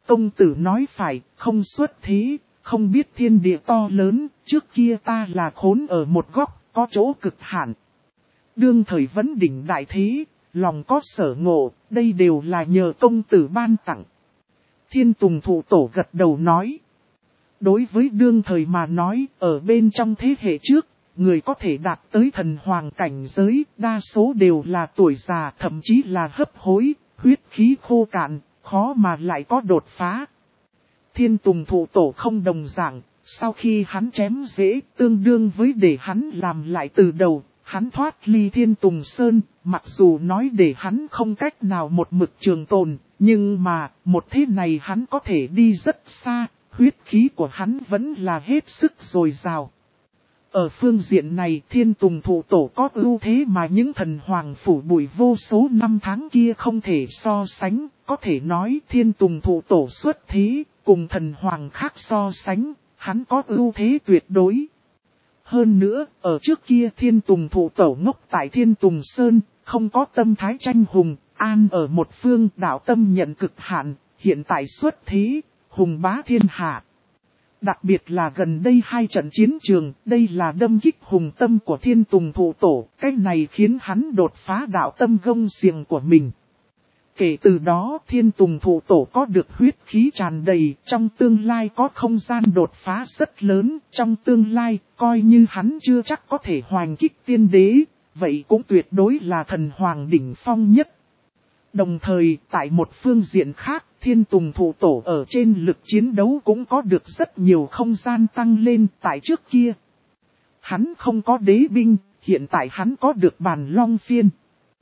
Công tử nói phải, không xuất thế, không biết thiên địa to lớn, trước kia ta là khốn ở một góc, có chỗ cực hạn. Đương thời vấn đỉnh đại thế, lòng có sở ngộ, đây đều là nhờ công tử ban tặng. Thiên Tùng Thụ Tổ gật đầu nói. Đối với đương thời mà nói, ở bên trong thế hệ trước, người có thể đạt tới thần hoàng cảnh giới, đa số đều là tuổi già, thậm chí là hấp hối, huyết khí khô cạn, khó mà lại có đột phá. Thiên Tùng Thụ Tổ không đồng dạng, sau khi hắn chém dễ, tương đương với để hắn làm lại từ đầu, hắn thoát ly Thiên Tùng Sơn, mặc dù nói để hắn không cách nào một mực trường tồn, nhưng mà, một thế này hắn có thể đi rất xa, huyết khí của hắn vẫn là hết sức dồi dào. Ở phương diện này Thiên Tùng Thụ Tổ có ưu thế mà những thần hoàng phủ bụi vô số năm tháng kia không thể so sánh, có thể nói Thiên Tùng Thụ Tổ xuất thế, cùng thần hoàng khác so sánh, hắn có ưu thế tuyệt đối. Hơn nữa, ở trước kia Thiên Tùng Thụ Tổ ngốc tại Thiên Tùng Sơn, không có tâm thái tranh hùng, an ở một phương đạo tâm nhận cực hạn, hiện tại xuất thế, hùng bá thiên hạ. Đặc biệt là gần đây hai trận chiến trường, đây là đâm kích hùng tâm của Thiên Tùng Thụ Tổ, cái này khiến hắn đột phá đạo tâm gông xiềng của mình. Kể từ đó Thiên Tùng Thụ Tổ có được huyết khí tràn đầy, trong tương lai có không gian đột phá rất lớn, trong tương lai coi như hắn chưa chắc có thể hoành kích tiên đế, vậy cũng tuyệt đối là thần hoàng đỉnh phong nhất. Đồng thời, tại một phương diện khác, Thiên Tùng Thụ Tổ ở trên lực chiến đấu cũng có được rất nhiều không gian tăng lên tại trước kia. Hắn không có đế binh, hiện tại hắn có được bàn long phiên.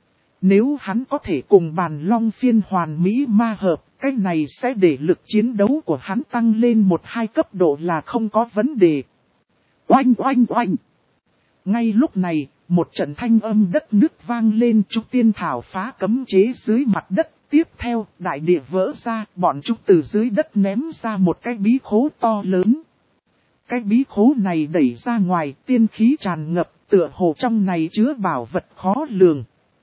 Nếu hắn có thể cùng bàn long phiên hoàn mỹ ma hợp, cái này sẽ để lực chiến đấu của hắn tăng lên 1-2 cấp độ là không có vấn đề. Oanh oanh oanh! Ngay lúc này, một trận thanh âm đất nước vang lên, Trúc Tiên Thảo phá cấm chế dưới mặt đất. Tiếp theo, đại địa vỡ ra, bọn chúng từ dưới đất ném ra một cái bí khố to lớn. Cái bí khố này đẩy ra ngoài, tiên khí tràn ngập, tựa hồ trong này chứa bảo vật khó lường.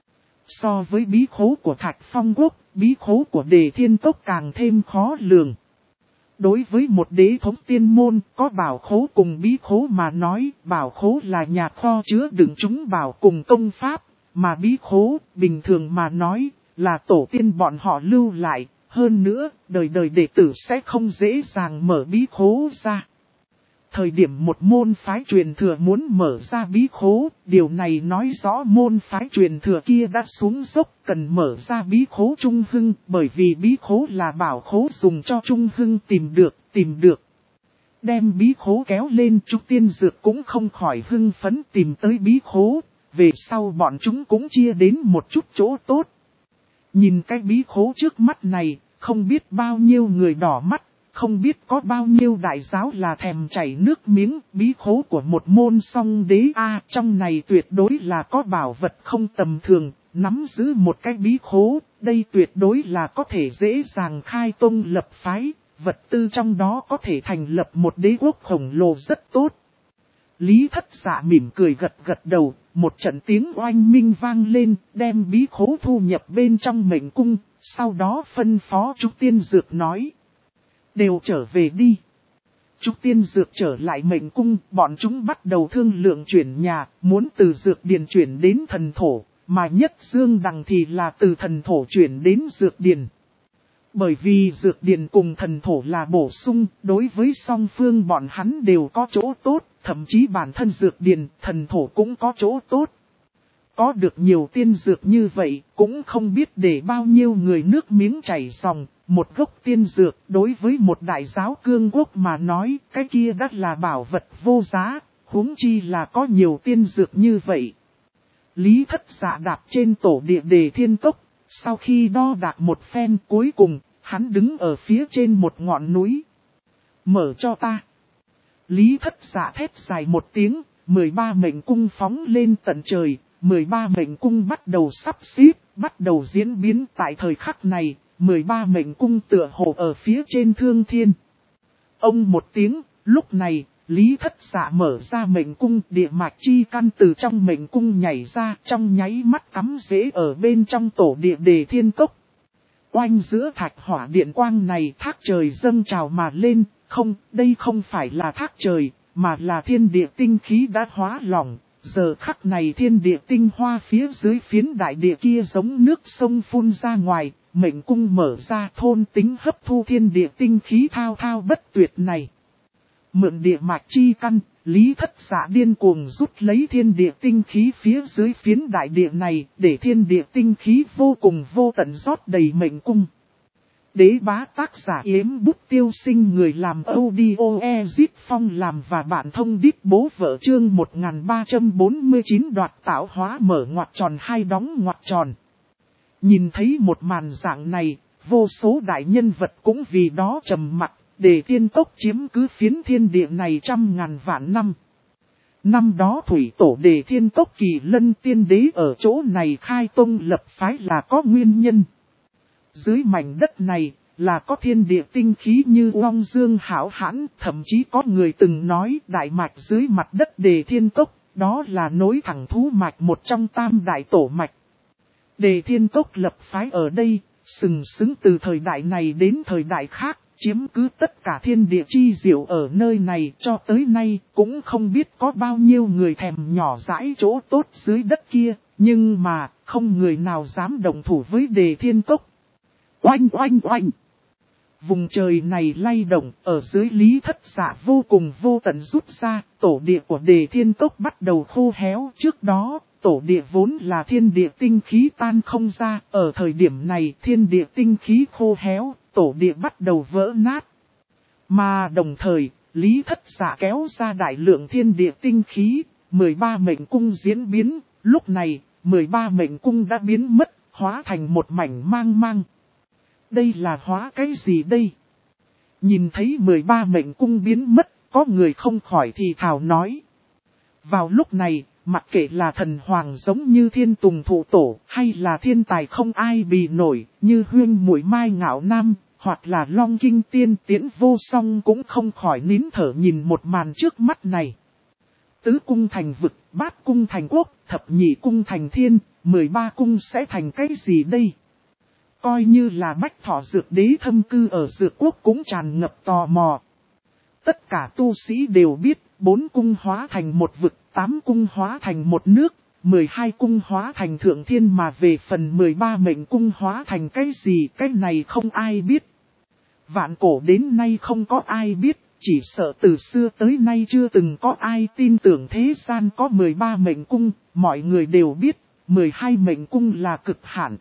So với bí khố của Thạch Phong Quốc, bí khố của Đề Thiên Cốc càng thêm khó lường. Đối với một đế thống tiên môn, có bảo khố cùng bí khố mà nói, bảo khố là nhà kho chứa đựng chúng bảo cùng công pháp, mà bí khố, bình thường mà nói, là tổ tiên bọn họ lưu lại, hơn nữa, đời đời đệ tử sẽ không dễ dàng mở bí khố ra. Thời điểm một môn phái truyền thừa muốn mở ra bí khố, điều này nói rõ môn phái truyền thừa kia đã xuống dốc cần mở ra bí khố Trung Hưng, bởi vì bí khố là bảo khố dùng cho Trung Hưng tìm được. Đem bí khố kéo lên, Trúc Tiên Dược cũng không khỏi hưng phấn tìm tới bí khố, về sau bọn chúng cũng chia đến một chút chỗ tốt. Nhìn cái bí khố trước mắt này, không biết bao nhiêu người đỏ mắt, không biết có bao nhiêu đại giáo là thèm chảy nước miếng. Bí khố của một môn song đế trong này tuyệt đối là có bảo vật không tầm thường, nắm giữ một cái bí khố, đây tuyệt đối là có thể dễ dàng khai tông lập phái, vật tư trong đó có thể thành lập một đế quốc khổng lồ rất tốt. Lý Thất Dạ mỉm cười gật đầu, một trận tiếng oanh minh vang lên, đem bí khố thu nhập bên trong mệnh cung, sau đó phân phó Trúc Tiên Dược nói. Đều trở về đi. Trúc Tiên Dược trở lại mệnh cung, bọn chúng bắt đầu thương lượng chuyển nhà, muốn từ Dược Điền chuyển đến thần thổ, mà Nhất Dương Đằng thì là từ thần thổ chuyển đến Dược Điền. Bởi vì Dược Điền cùng thần thổ là bổ sung, đối với song phương bọn hắn đều có chỗ tốt, thậm chí bản thân Dược Điền, thần thổ cũng có chỗ tốt. Có được nhiều tiên dược như vậy, cũng không biết để bao nhiêu người nước miếng chảy ròng. Một gốc tiên dược đối với một đại giáo cương quốc mà nói, cái kia đắt là bảo vật vô giá, huống chi là có nhiều tiên dược như vậy. Lý Thất Dạ đạp trên tổ địa Đề Thiên Cốc, sau khi đo đạc một phen cuối cùng, hắn đứng ở phía trên một ngọn núi. Mở cho ta. Lý Thất Dạ thét dài một tiếng, 13 mệnh cung phóng lên tận trời, 13 mệnh cung bắt đầu sắp xếp, bắt đầu diễn biến tại thời khắc này. 13 mệnh cung tựa hồ ở phía trên thương thiên. Ông một tiếng, lúc này, Lý Thất Dạ mở ra mệnh cung, địa mạch chi căn từ trong mệnh cung nhảy ra, trong nháy mắt cắm rễ ở bên trong tổ địa Đề Thiên Cốc. Oanh giữa thạch hỏa điện quang này thác trời dâng trào mà lên, không, đây không phải là thác trời, mà là thiên địa tinh khí đã hóa lỏng. Giờ khắc này thiên địa tinh hoa phía dưới phiến đại địa kia giống nước sông phun ra ngoài, mệnh cung mở ra thôn tính hấp thu thiên địa tinh khí thao thao bất tuyệt này. Mượn địa mạch chi căn, Lý Thất Dạ điên cuồng rút lấy thiên địa tinh khí phía dưới phiến đại địa này, để thiên địa tinh khí vô cùng vô tận rót đầy mệnh cung. Đế bá tác giả Yếm Bút Tiêu Sinh, người làm audio Ezit Phong làm và bạn thông đít bố vợ, chương 1349 đoạt tạo hóa mở ngoặc tròn hai đóng ngoặc tròn. Nhìn thấy một màn dạng này, vô số đại nhân vật cũng vì đó trầm mặc, để tiên cốc chiếm cứ phiến thiên địa này trăm ngàn vạn năm. Năm đó thủy tổ Đề Thiên Cốc Kỳ Lân tiên đế ở chỗ này khai tông lập phái là có nguyên nhân. Dưới mảnh đất này là có thiên địa tinh khí như long dương hảo hãn, thậm chí có người từng nói đại mạch dưới mặt đất Đề Thiên Cốc, đó là nối thẳng thú mạch một trong tam đại tổ mạch. Đề Thiên Cốc lập phái ở đây, sừng sững từ thời đại này đến thời đại khác, chiếm cứ tất cả thiên địa chi diệu ở nơi này cho tới nay, cũng không biết có bao nhiêu người thèm nhỏ dãi chỗ tốt dưới đất kia, nhưng mà không người nào dám động thủ với Đề Thiên Cốc. Oanh oanh oanh! Vùng trời này lay động, ở dưới Lý Thất Dạ vô cùng vô tận rút ra, tổ địa của Đề Thiên Cốc bắt đầu khô héo. Trước đó, tổ địa vốn là thiên địa tinh khí tan không ra, ở thời điểm này thiên địa tinh khí khô héo, tổ địa bắt đầu vỡ nát. Mà đồng thời, Lý Thất Dạ kéo ra đại lượng thiên địa tinh khí, 13 mệnh cung diễn biến, lúc này, 13 mệnh cung đã biến mất, hóa thành một mảnh mang mang. Đây là hóa cái gì đây? Nhìn thấy 13 mệnh cung biến mất, có người không khỏi thì thào nói. Vào lúc này, mặc kệ là thần hoàng giống như Thiên Tùng Thụ Tổ, hay là thiên tài không ai bì nổi, như Huyên Muội Mai Ngạo Nam, hoặc là Long Kinh Tiên Tiễn Vô Song cũng không khỏi nín thở nhìn một màn trước mắt này. Tứ cung thành vực, bát cung thành quốc, thập nhị cung thành thiên, 13 cung sẽ thành cái gì đây? Coi như là Bách Thọ Dược Đế thâm cư ở Dược Quốc cũng tràn ngập tò mò. Tất cả tu sĩ đều biết, 4 cung hóa thành một vực, 8 cung hóa thành một nước, 12 cung hóa thành thượng thiên, mà về phần 13 mệnh cung hóa thành cái gì, cái này không ai biết. Vạn cổ đến nay không có ai biết, chỉ sợ từ xưa tới nay chưa từng có ai tin tưởng thế gian có 13 mệnh cung, mọi người đều biết, 12 mệnh cung là cực hạn.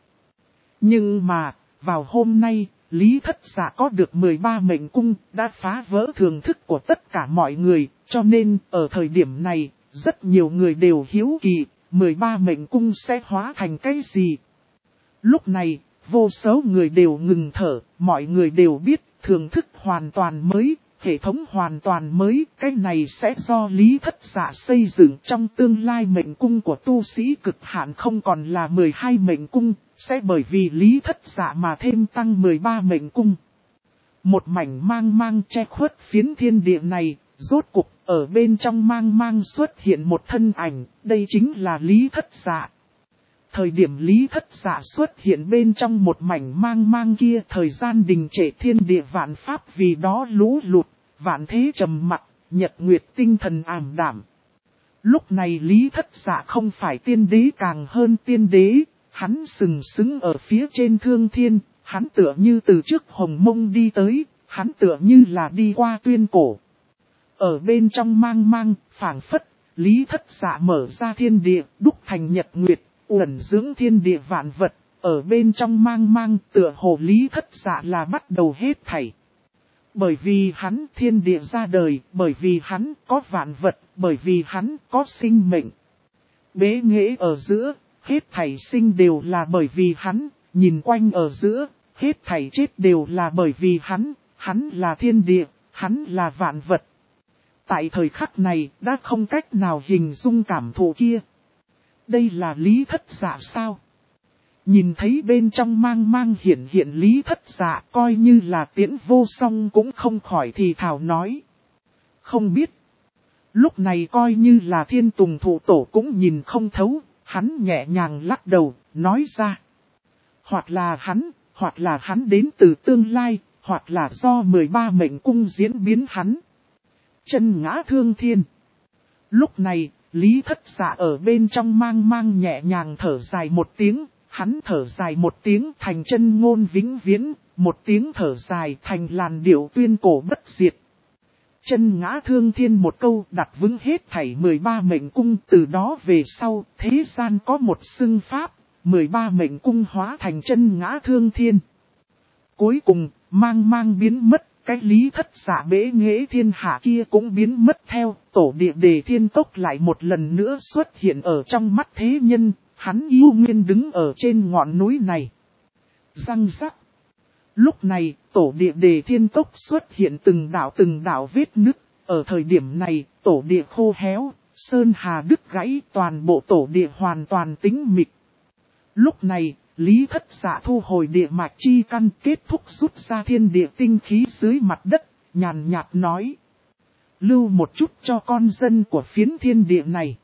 Nhưng mà, vào hôm nay, Lý Thất Dạ có được 13 mệnh cung, đã phá vỡ thường thức của tất cả mọi người, cho nên, ở thời điểm này, rất nhiều người đều hiếu kỳ, 13 mệnh cung sẽ hóa thành cái gì? Lúc này, vô số người đều ngừng thở, mọi người đều biết, thường thức hoàn toàn mới, hệ thống hoàn toàn mới, cái này sẽ do Lý Thất Dạ xây dựng trong tương lai. Mệnh cung của tu sĩ cực hạn không còn là 12 mệnh cung, sẽ bởi vì Lý Thất Dạ mà thêm tăng 13 mệnh cung. Một mảnh mang mang che khuất phiến thiên địa này, rốt cục ở bên trong mang mang xuất hiện một thân ảnh, đây chính là Lý Thất Dạ. Thời điểm Lý Thất Dạ xuất hiện bên trong một mảnh mang mang kia, thời gian đình trệ, thiên địa vạn pháp vì đó lũ lụt, vạn thế trầm mặc, nhật nguyệt tinh thần ảm đạm. Lúc này Lý Thất Dạ không phải tiên đế càng hơn tiên đế, hắn sừng sững ở phía trên thương thiên, hắn tựa như từ trước hồng mông đi tới, hắn tựa như là đi qua tuyên cổ. Ở bên trong mang mang, phảng phất, Lý Thất Dạ mở ra thiên địa, đúc thành nhật nguyệt, uẩn dưỡng thiên địa vạn vật, ở bên trong mang mang tựa hồ Lý Thất Dạ là bắt đầu hết thảy. Bởi vì hắn thiên địa ra đời, bởi vì hắn có vạn vật, bởi vì hắn có sinh mệnh. Bế nghệ ở giữa, hết thảy sinh đều là bởi vì hắn, nhìn quanh ở giữa, hết thảy chết đều là bởi vì hắn là thiên địa, hắn là vạn vật. Tại thời khắc này, đã không cách nào hình dung cảm thụ kia. Đây là Lý Thất Dạ sao? Nhìn thấy bên trong mang mang hiện hiện Lý Thất Dạ, coi như là Tiễn Vô Song cũng không khỏi thì thào nói. Không biết. Lúc này coi như là Thiên Tùng Thụ Tổ cũng nhìn không thấu, hắn nhẹ nhàng lắc đầu, nói ra. Hoặc là hắn, hoặc là hắn đến từ tương lai, hoặc là do 13 mệnh cung diễn biến hắn. Chân ngã thương thiên. Lúc này, Lý Thất Dạ ở bên trong mang nhẹ nhàng thở dài một tiếng, hắn thở dài một tiếng thành chân ngôn vĩnh viễn, một tiếng thở dài thành làn điệu tuyên cổ bất diệt. Chân ngã thương thiên một câu đặt vững hết thảy 13 mệnh cung, từ đó về sau, thế gian có một xưng pháp, 13 mệnh cung hóa thành chân ngã thương thiên. Cuối cùng, mang biến mất, cái Lý Thất Dạ bế nghệ thiên hạ kia cũng biến mất theo, tổ địa Đề Thiên Cốc lại một lần nữa xuất hiện ở trong mắt thế nhân, hắn yêu nguyên đứng ở trên ngọn núi này. Răng rắc. Lúc này, tổ địa Đề Thiên Cốc xuất hiện từng đạo vết nứt, ở thời điểm này, tổ địa khô héo, sơn hà đứt gãy, toàn bộ tổ địa hoàn toàn tĩnh mịch. Lúc này, Lý Thất Dạ thu hồi địa mạch chi căn, kết thúc rút ra thiên địa tinh khí dưới mặt đất, nhàn nhạt nói. Lưu một chút cho con dân của phiến thiên địa này.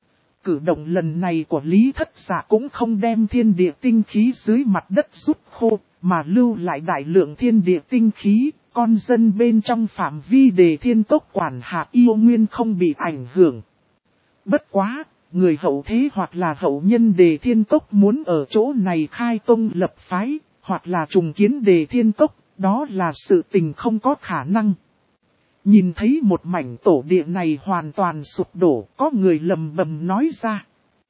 Cử động lần này của Lý Thất Dạ cũng không đem thiên địa tinh khí dưới mặt đất rút khô, mà lưu lại đại lượng thiên địa tinh khí, con dân bên trong phạm vi Đề Thiên Cốc quản hạt yêu nguyên không bị ảnh hưởng. Bất quá, người hậu thế hoặc là hậu nhân Đề Thiên Cốc muốn ở chỗ này khai tông lập phái, hoặc là trùng kiến Đề Thiên Cốc, đó là sự tình không có khả năng. Nhìn thấy một mảnh tổ địa này hoàn toàn sụp đổ, có người lầm bầm nói ra.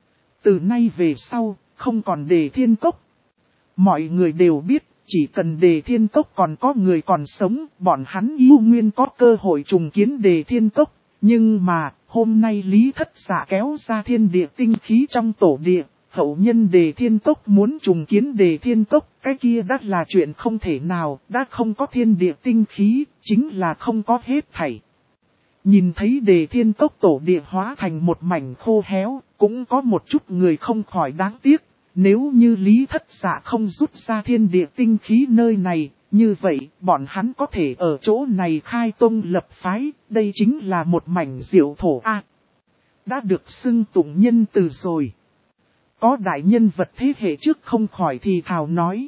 Từ nay về sau, không còn Đề Thiên Cốc. Mọi người đều biết, chỉ cần Đề Thiên Cốc còn có người còn sống, bọn hắn yêu nguyên có cơ hội trùng kiến Đề Thiên Cốc. Nhưng mà, hôm nay Lý Thất Dạ kéo ra thiên địa tinh khí trong tổ địa, hậu nhân Đề Thiên Cốc muốn trùng kiến Đề Thiên Cốc, cái kia đã là chuyện không thể nào, đã không có thiên địa tinh khí, chính là không có hết thảy. Nhìn thấy Đề Thiên Cốc tổ địa hóa thành một mảnh khô héo, cũng có một chút người không khỏi đáng tiếc, nếu như Lý Thất Dạ không rút ra thiên địa tinh khí nơi này, như vậy, bọn hắn có thể ở chỗ này khai tông lập phái, đây chính là một mảnh diệu thổ A. Đã được xưng tụng nhân từ rồi. Có đại nhân vật thế hệ trước không khỏi thì thào nói.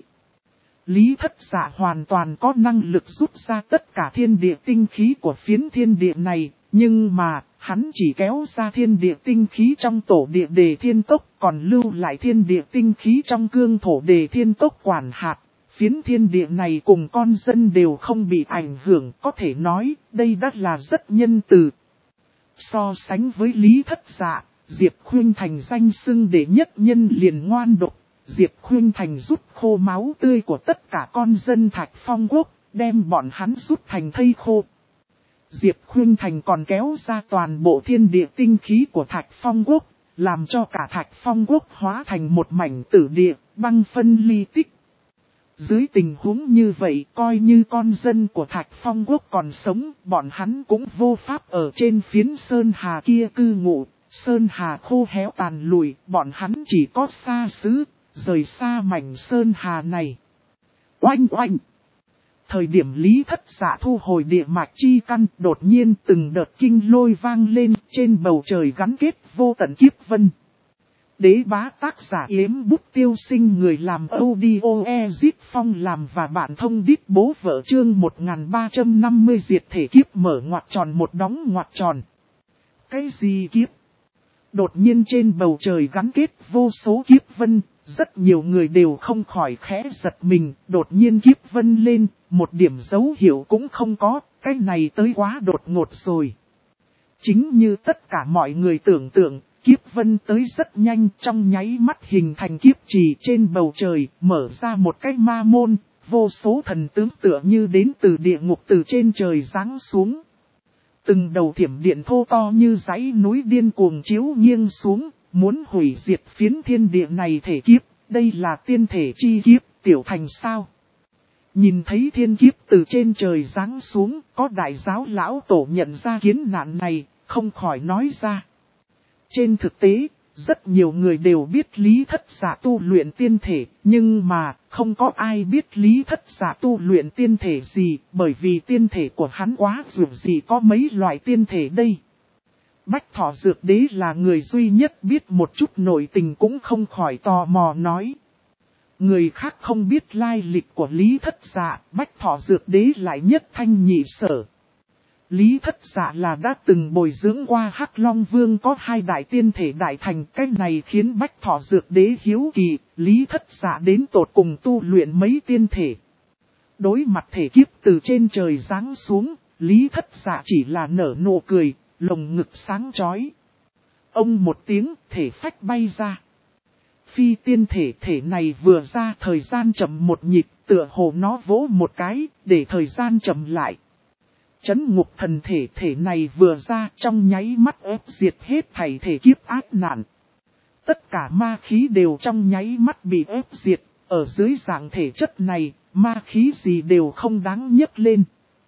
Lý Thất Dạ hoàn toàn có năng lực rút ra tất cả thiên địa tinh khí của phiến thiên địa này, nhưng mà, hắn chỉ kéo ra thiên địa tinh khí trong tổ địa Đề Thiên Cốc, còn lưu lại thiên địa tinh khí trong cương thổ Đề Thiên Cốc quản hạt. Phiến thiên địa này cùng con dân đều không bị ảnh hưởng, có thể nói, đây đã là rất nhân từ. So sánh với Lý Thất Dạ, Diệp Khuynh Thành danh xưng đệ nhất nhân liền ngoan độc. Diệp Khuynh Thành rút khô máu tươi của tất cả con dân Thạch Phong Quốc, đem bọn hắn rút thành thây khô. Diệp Khuynh Thành còn kéo ra toàn bộ thiên địa tinh khí của Thạch Phong Quốc, làm cho cả Thạch Phong Quốc hóa thành một mảnh tử địa, băng phân ly tích. Dưới tình huống như vậy, coi như con dân của Thạch Phong Quốc còn sống, bọn hắn cũng vô pháp ở trên phiến Sơn Hà kia cư ngụ. Sơn Hà khô héo tàn lùi, bọn hắn chỉ có xa xứ, rời xa mảnh Sơn Hà này. Oanh oanh! Thời điểm Lý Thất Dạ thu hồi địa mạch chi căn, đột nhiên từng đợt kinh lôi vang lên, trên bầu trời gắn kết vô tận kiếp vân. Đế bá tác giả Yếm Bút Tiêu Sinh, người làm audio Ezit Phong làm và bạn thông đít bố vợ chương 1350 diệt thể kiếp mở ngoặc tròn một đóng ngoặc tròn. Cái gì kiếp? Đột nhiên trên bầu trời gắn kết vô số kiếp vân, rất nhiều người đều không khỏi khẽ giật mình, đột nhiên kiếp vân lên, một điểm dấu hiệu cũng không có, cái này tới quá đột ngột rồi. Chính như tất cả mọi người tưởng tượng, kiếp vân tới rất nhanh, trong nháy mắt hình thành kiếp trì trên bầu trời, mở ra một cái ma môn, vô số thần tướng tựa như đến từ địa ngục từ trên trời giáng xuống. Từng đầu thiểm điện thô to như dãy núi điên cuồng chiếu nghiêng xuống, muốn hủy diệt phiến thiên địa này thể kiếp, đây là tiên thể chi kiếp, tiểu thành sao? Nhìn thấy thiên kiếp từ trên trời giáng xuống, có đại giáo lão tổ nhận ra kiến nạn này, không khỏi nói ra. Trên thực tế, rất nhiều người đều biết Lý Thất Dạ tu luyện tiên thể, nhưng mà không có ai biết Lý Thất Dạ tu luyện tiên thể gì, bởi vì tiên thể của hắn quá dù gì có mấy loại tiên thể đây. Bách Thọ Dược Đế là người duy nhất biết một chút nội tình cũng không khỏi tò mò nói. Người khác không biết lai lịch của Lý Thất Dạ, Bách Thọ Dược Đế lại nhất thanh nhị sở. Lý Thất Dạ là đã từng bồi dưỡng qua Hắc Long Vương có 2 đại tiên thể đại thành. Cái này khiến Bách Thọ Dược Đế hiếu kỳ, Lý Thất Dạ đến tột cùng tu luyện mấy tiên thể. Đối mặt thể kiếp từ trên trời giáng xuống, Lý Thất Dạ chỉ là nở nụ cười, lồng ngực sáng chói. Ông một tiếng, thể phách bay ra. Phi tiên thể này vừa ra thời gian chậm một nhịp, tựa hồ nó vỗ một cái, để thời gian chậm lại. Chấn ngục thần thể này vừa ra trong nháy mắt ép diệt hết thảy thể kiếp ác nạn. Tất cả ma khí đều trong nháy mắt bị ép diệt, ở dưới dạng thể chất này, ma khí gì đều không đáng nhấc lên.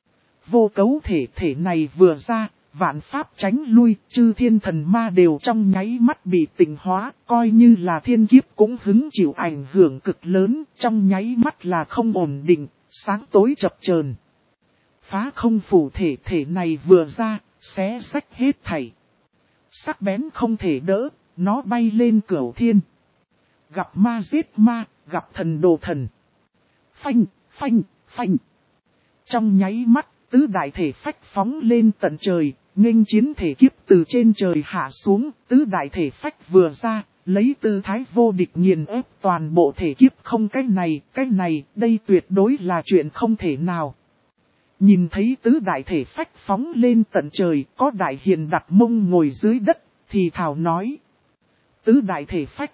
Vô cấu thể này vừa ra, vạn pháp tránh lui, chư thiên thần ma đều trong nháy mắt bị tỉnh hóa, coi như là thiên kiếp cũng hứng chịu ảnh hưởng cực lớn, trong nháy mắt là không ổn định, sáng tối chập chờn. Phá không phủ thể này vừa ra, xé rách hết thảy. Sắc bén không thể đỡ, nó bay lên cửu thiên. Gặp ma giết ma, gặp thần đồ thần. Phanh, phanh, phanh. Trong nháy mắt, tứ đại thể phách phóng lên tận trời, nghênh chiến thể kiếp từ trên trời hạ xuống, tứ đại thể phách vừa ra, lấy tư thái vô địch nghiền ép toàn bộ thể kiếp không cái này, đây tuyệt đối là chuyện không thể nào. Nhìn thấy tứ đại thể phách phóng lên tận trời, có đại hiền đặt mông ngồi dưới đất, thì thảo nói. Tứ đại thể phách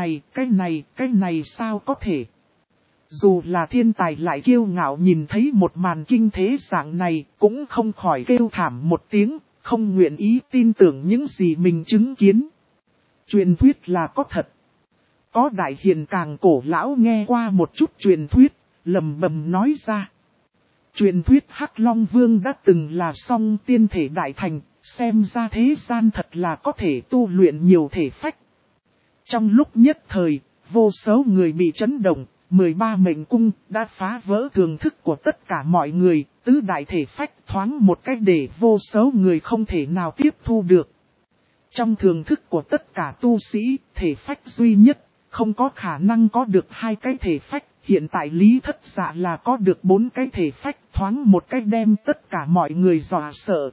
cái này sao có thể. Dù là thiên tài lại kiêu ngạo nhìn thấy một màn kinh thế dạng này, cũng không khỏi kêu thảm một tiếng, không nguyện ý tin tưởng những gì mình chứng kiến. Truyền thuyết là có thật. Có đại hiền càng cổ lão nghe qua một chút truyền thuyết, lầm bầm nói ra. Truyền thuyết Hắc Long Vương đã từng là song tiên thể đại thành, xem ra thế gian thật là có thể tu luyện nhiều thể phách. Trong lúc nhất thời, vô số người bị chấn động, 13 mệnh cung đã phá vỡ thường thức của tất cả mọi người, tứ đại thể phách thoáng một cách để vô số người không thể nào tiếp thu được. Trong thường thức của tất cả tu sĩ, thể phách duy nhất, không có khả năng có được 2 cái thể phách. Hiện tại Lý Thất Dạ là có được 4 cái thể phách, thoáng một cách đem tất cả mọi người dọa sợ.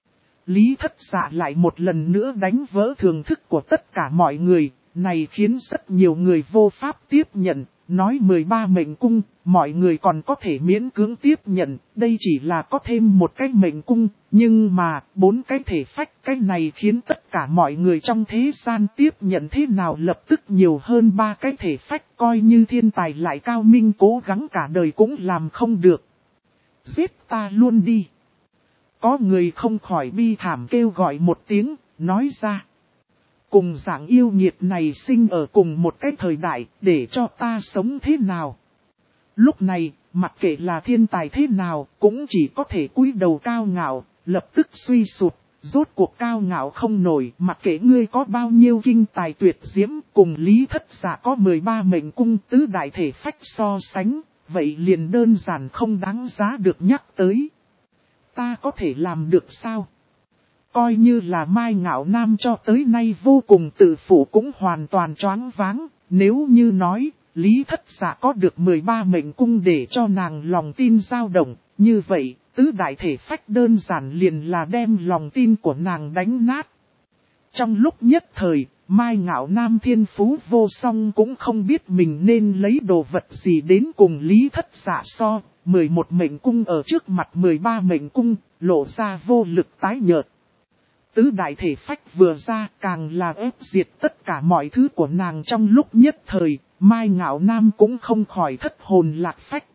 Lý Thất Dạ lại một lần nữa đánh vỡ thường thức của tất cả mọi người, này khiến rất nhiều người vô pháp tiếp nhận, nói 13 mệnh cung, mọi người còn có thể miễn cưỡng tiếp nhận, đây chỉ là có thêm một cái mệnh cung, nhưng mà 4 cái thể phách, cái này khiến tất cả mọi người trong thế gian tiếp nhận thế nào lập tức nhiều hơn 3 cái thể phách, coi như thiên tài lại cao minh cố gắng cả đời cũng làm không được. Giết ta luôn đi. Có người không khỏi bi thảm kêu gọi một tiếng, nói ra. Cùng dạng yêu nghiệt này sinh ở cùng một cái thời đại, để cho ta sống thế nào? Lúc này, mặc kệ là thiên tài thế nào, cũng chỉ có thể cúi đầu cao ngạo, lập tức suy sụp, rốt cuộc cao ngạo không nổi, mặc kệ ngươi có bao nhiêu kinh tài tuyệt diễm, cùng Lý Thất Dạ có 13 mệnh cung tứ đại thể phách so sánh, vậy liền đơn giản không đáng giá được nhắc tới. Ta có thể làm được sao? Coi như là Mai Ngạo Nam cho tới nay vô cùng tự phụ cũng hoàn toàn choáng váng, nếu như nói, Lý Thất Dạ có được 13 mệnh cung để cho nàng lòng tin dao động, như vậy, tứ đại thể phách đơn giản liền là đem lòng tin của nàng đánh nát. Trong lúc nhất thời, Mai Ngạo Nam thiên phú vô song cũng không biết mình nên lấy đồ vật gì đến cùng Lý Thất Dạ so, 11 mệnh cung ở trước mặt 13 mệnh cung, lộ ra vô lực tái nhợt. Tứ đại thể phách vừa ra càng là ép diệt tất cả mọi thứ của nàng trong lúc nhất thời, Mai Ngạo Nam cũng không khỏi thất hồn lạc phách.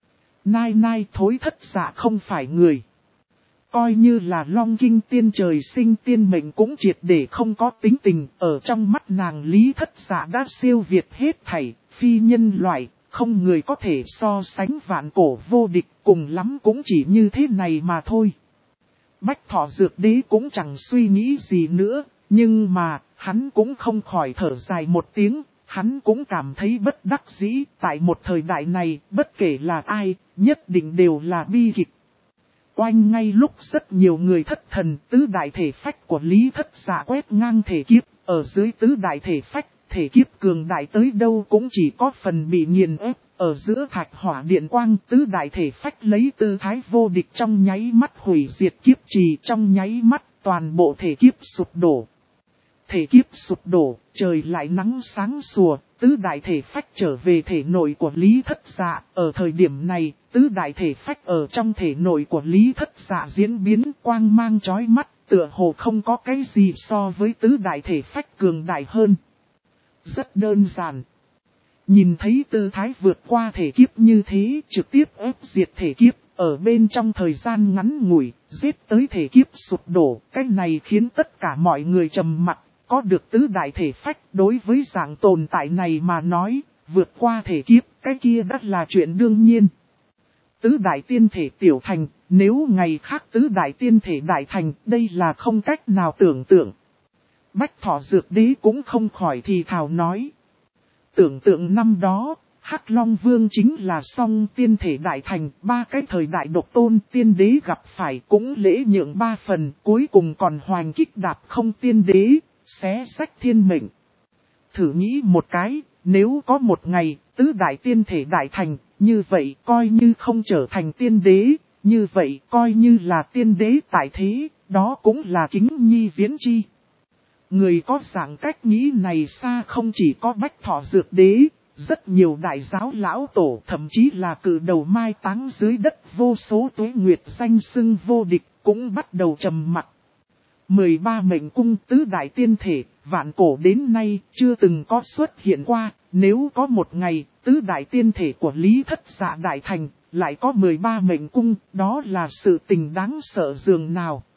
Nai thối Thất Dạ không phải người. Coi như là Long Kinh tiên trời sinh tiên mệnh cũng triệt để không có tính tình, ở trong mắt nàng Lý Thất Dạ đã siêu việt hết thảy, phi nhân loại, không người có thể so sánh vạn cổ vô địch, cùng lắm cũng chỉ như thế này mà thôi. Bách Thọ Dược Đế cũng chẳng suy nghĩ gì nữa, nhưng mà, hắn cũng không khỏi thở dài một tiếng, hắn cũng cảm thấy bất đắc dĩ, tại một thời đại này, bất kể là ai, nhất định đều là bi kịch. Oanh ngay lúc rất nhiều người thất thần, tứ đại thể phách của Lý Thất Dạ quét ngang thể kiếp, ở dưới tứ đại thể phách, thể kiếp cường đại tới đâu cũng chỉ có phần bị nghiền ép. Ở giữa thạch hỏa điện quang, tứ đại thể phách lấy tư thái vô địch trong nháy mắt hủy diệt kiếp trì, trong nháy mắt toàn bộ thể kiếp sụp đổ. Thể kiếp sụp đổ, trời lại nắng sáng sủa, tứ đại thể phách trở về thể nội của Lý Thất Dạ. Ở thời điểm này, tứ đại thể phách ở trong thể nội của Lý Thất Dạ diễn biến quang mang chói mắt, tựa hồ không có cái gì so với tứ đại thể phách cường đại hơn. Rất đơn giản. Nhìn thấy tư thái vượt qua thể kiếp như thế, trực tiếp ép diệt thể kiếp, ở bên trong thời gian ngắn ngủi, giết tới thể kiếp sụp đổ. Cái này khiến tất cả mọi người trầm mặc. Có được tứ đại thể phách, đối với dạng tồn tại này mà nói, vượt qua thể kiếp, cái kia đã là chuyện đương nhiên. Tứ đại tiên thể tiểu thành, nếu ngày khác tứ đại tiên thể đại thành, đây là không cách nào tưởng tượng. Bách Thọ Dược Đế cũng không khỏi thì thào nói. Tưởng tượng năm đó, Hắc Long Vương chính là song tiên thể đại thành, ba cái thời đại độc tôn tiên đế gặp phải cũng lễ nhượng ba phần, cuối cùng còn hoành kích đạp không tiên đế, xé sách thiên mệnh. Thử nghĩ một cái, nếu có một ngày, tứ đại tiên thể đại thành, như vậy coi như không trở thành tiên đế, như vậy coi như là tiên đế tại thế, đó cũng là kính nhi viễn chi. Người có dạng cách nghĩ này xa không chỉ có Bách Thọ Dược Đế, rất nhiều đại giáo lão tổ thậm chí là cử đầu mai táng dưới đất vô số tuế nguyệt danh xưng vô địch cũng bắt đầu trầm mặc. 13 mệnh cung tứ đại tiên thể, vạn cổ đến nay chưa từng có xuất hiện qua, nếu có một ngày tứ đại tiên thể của Lý Thất Dạ đại thành, lại có 13 mệnh cung, đó là sự tình đáng sợ dường nào.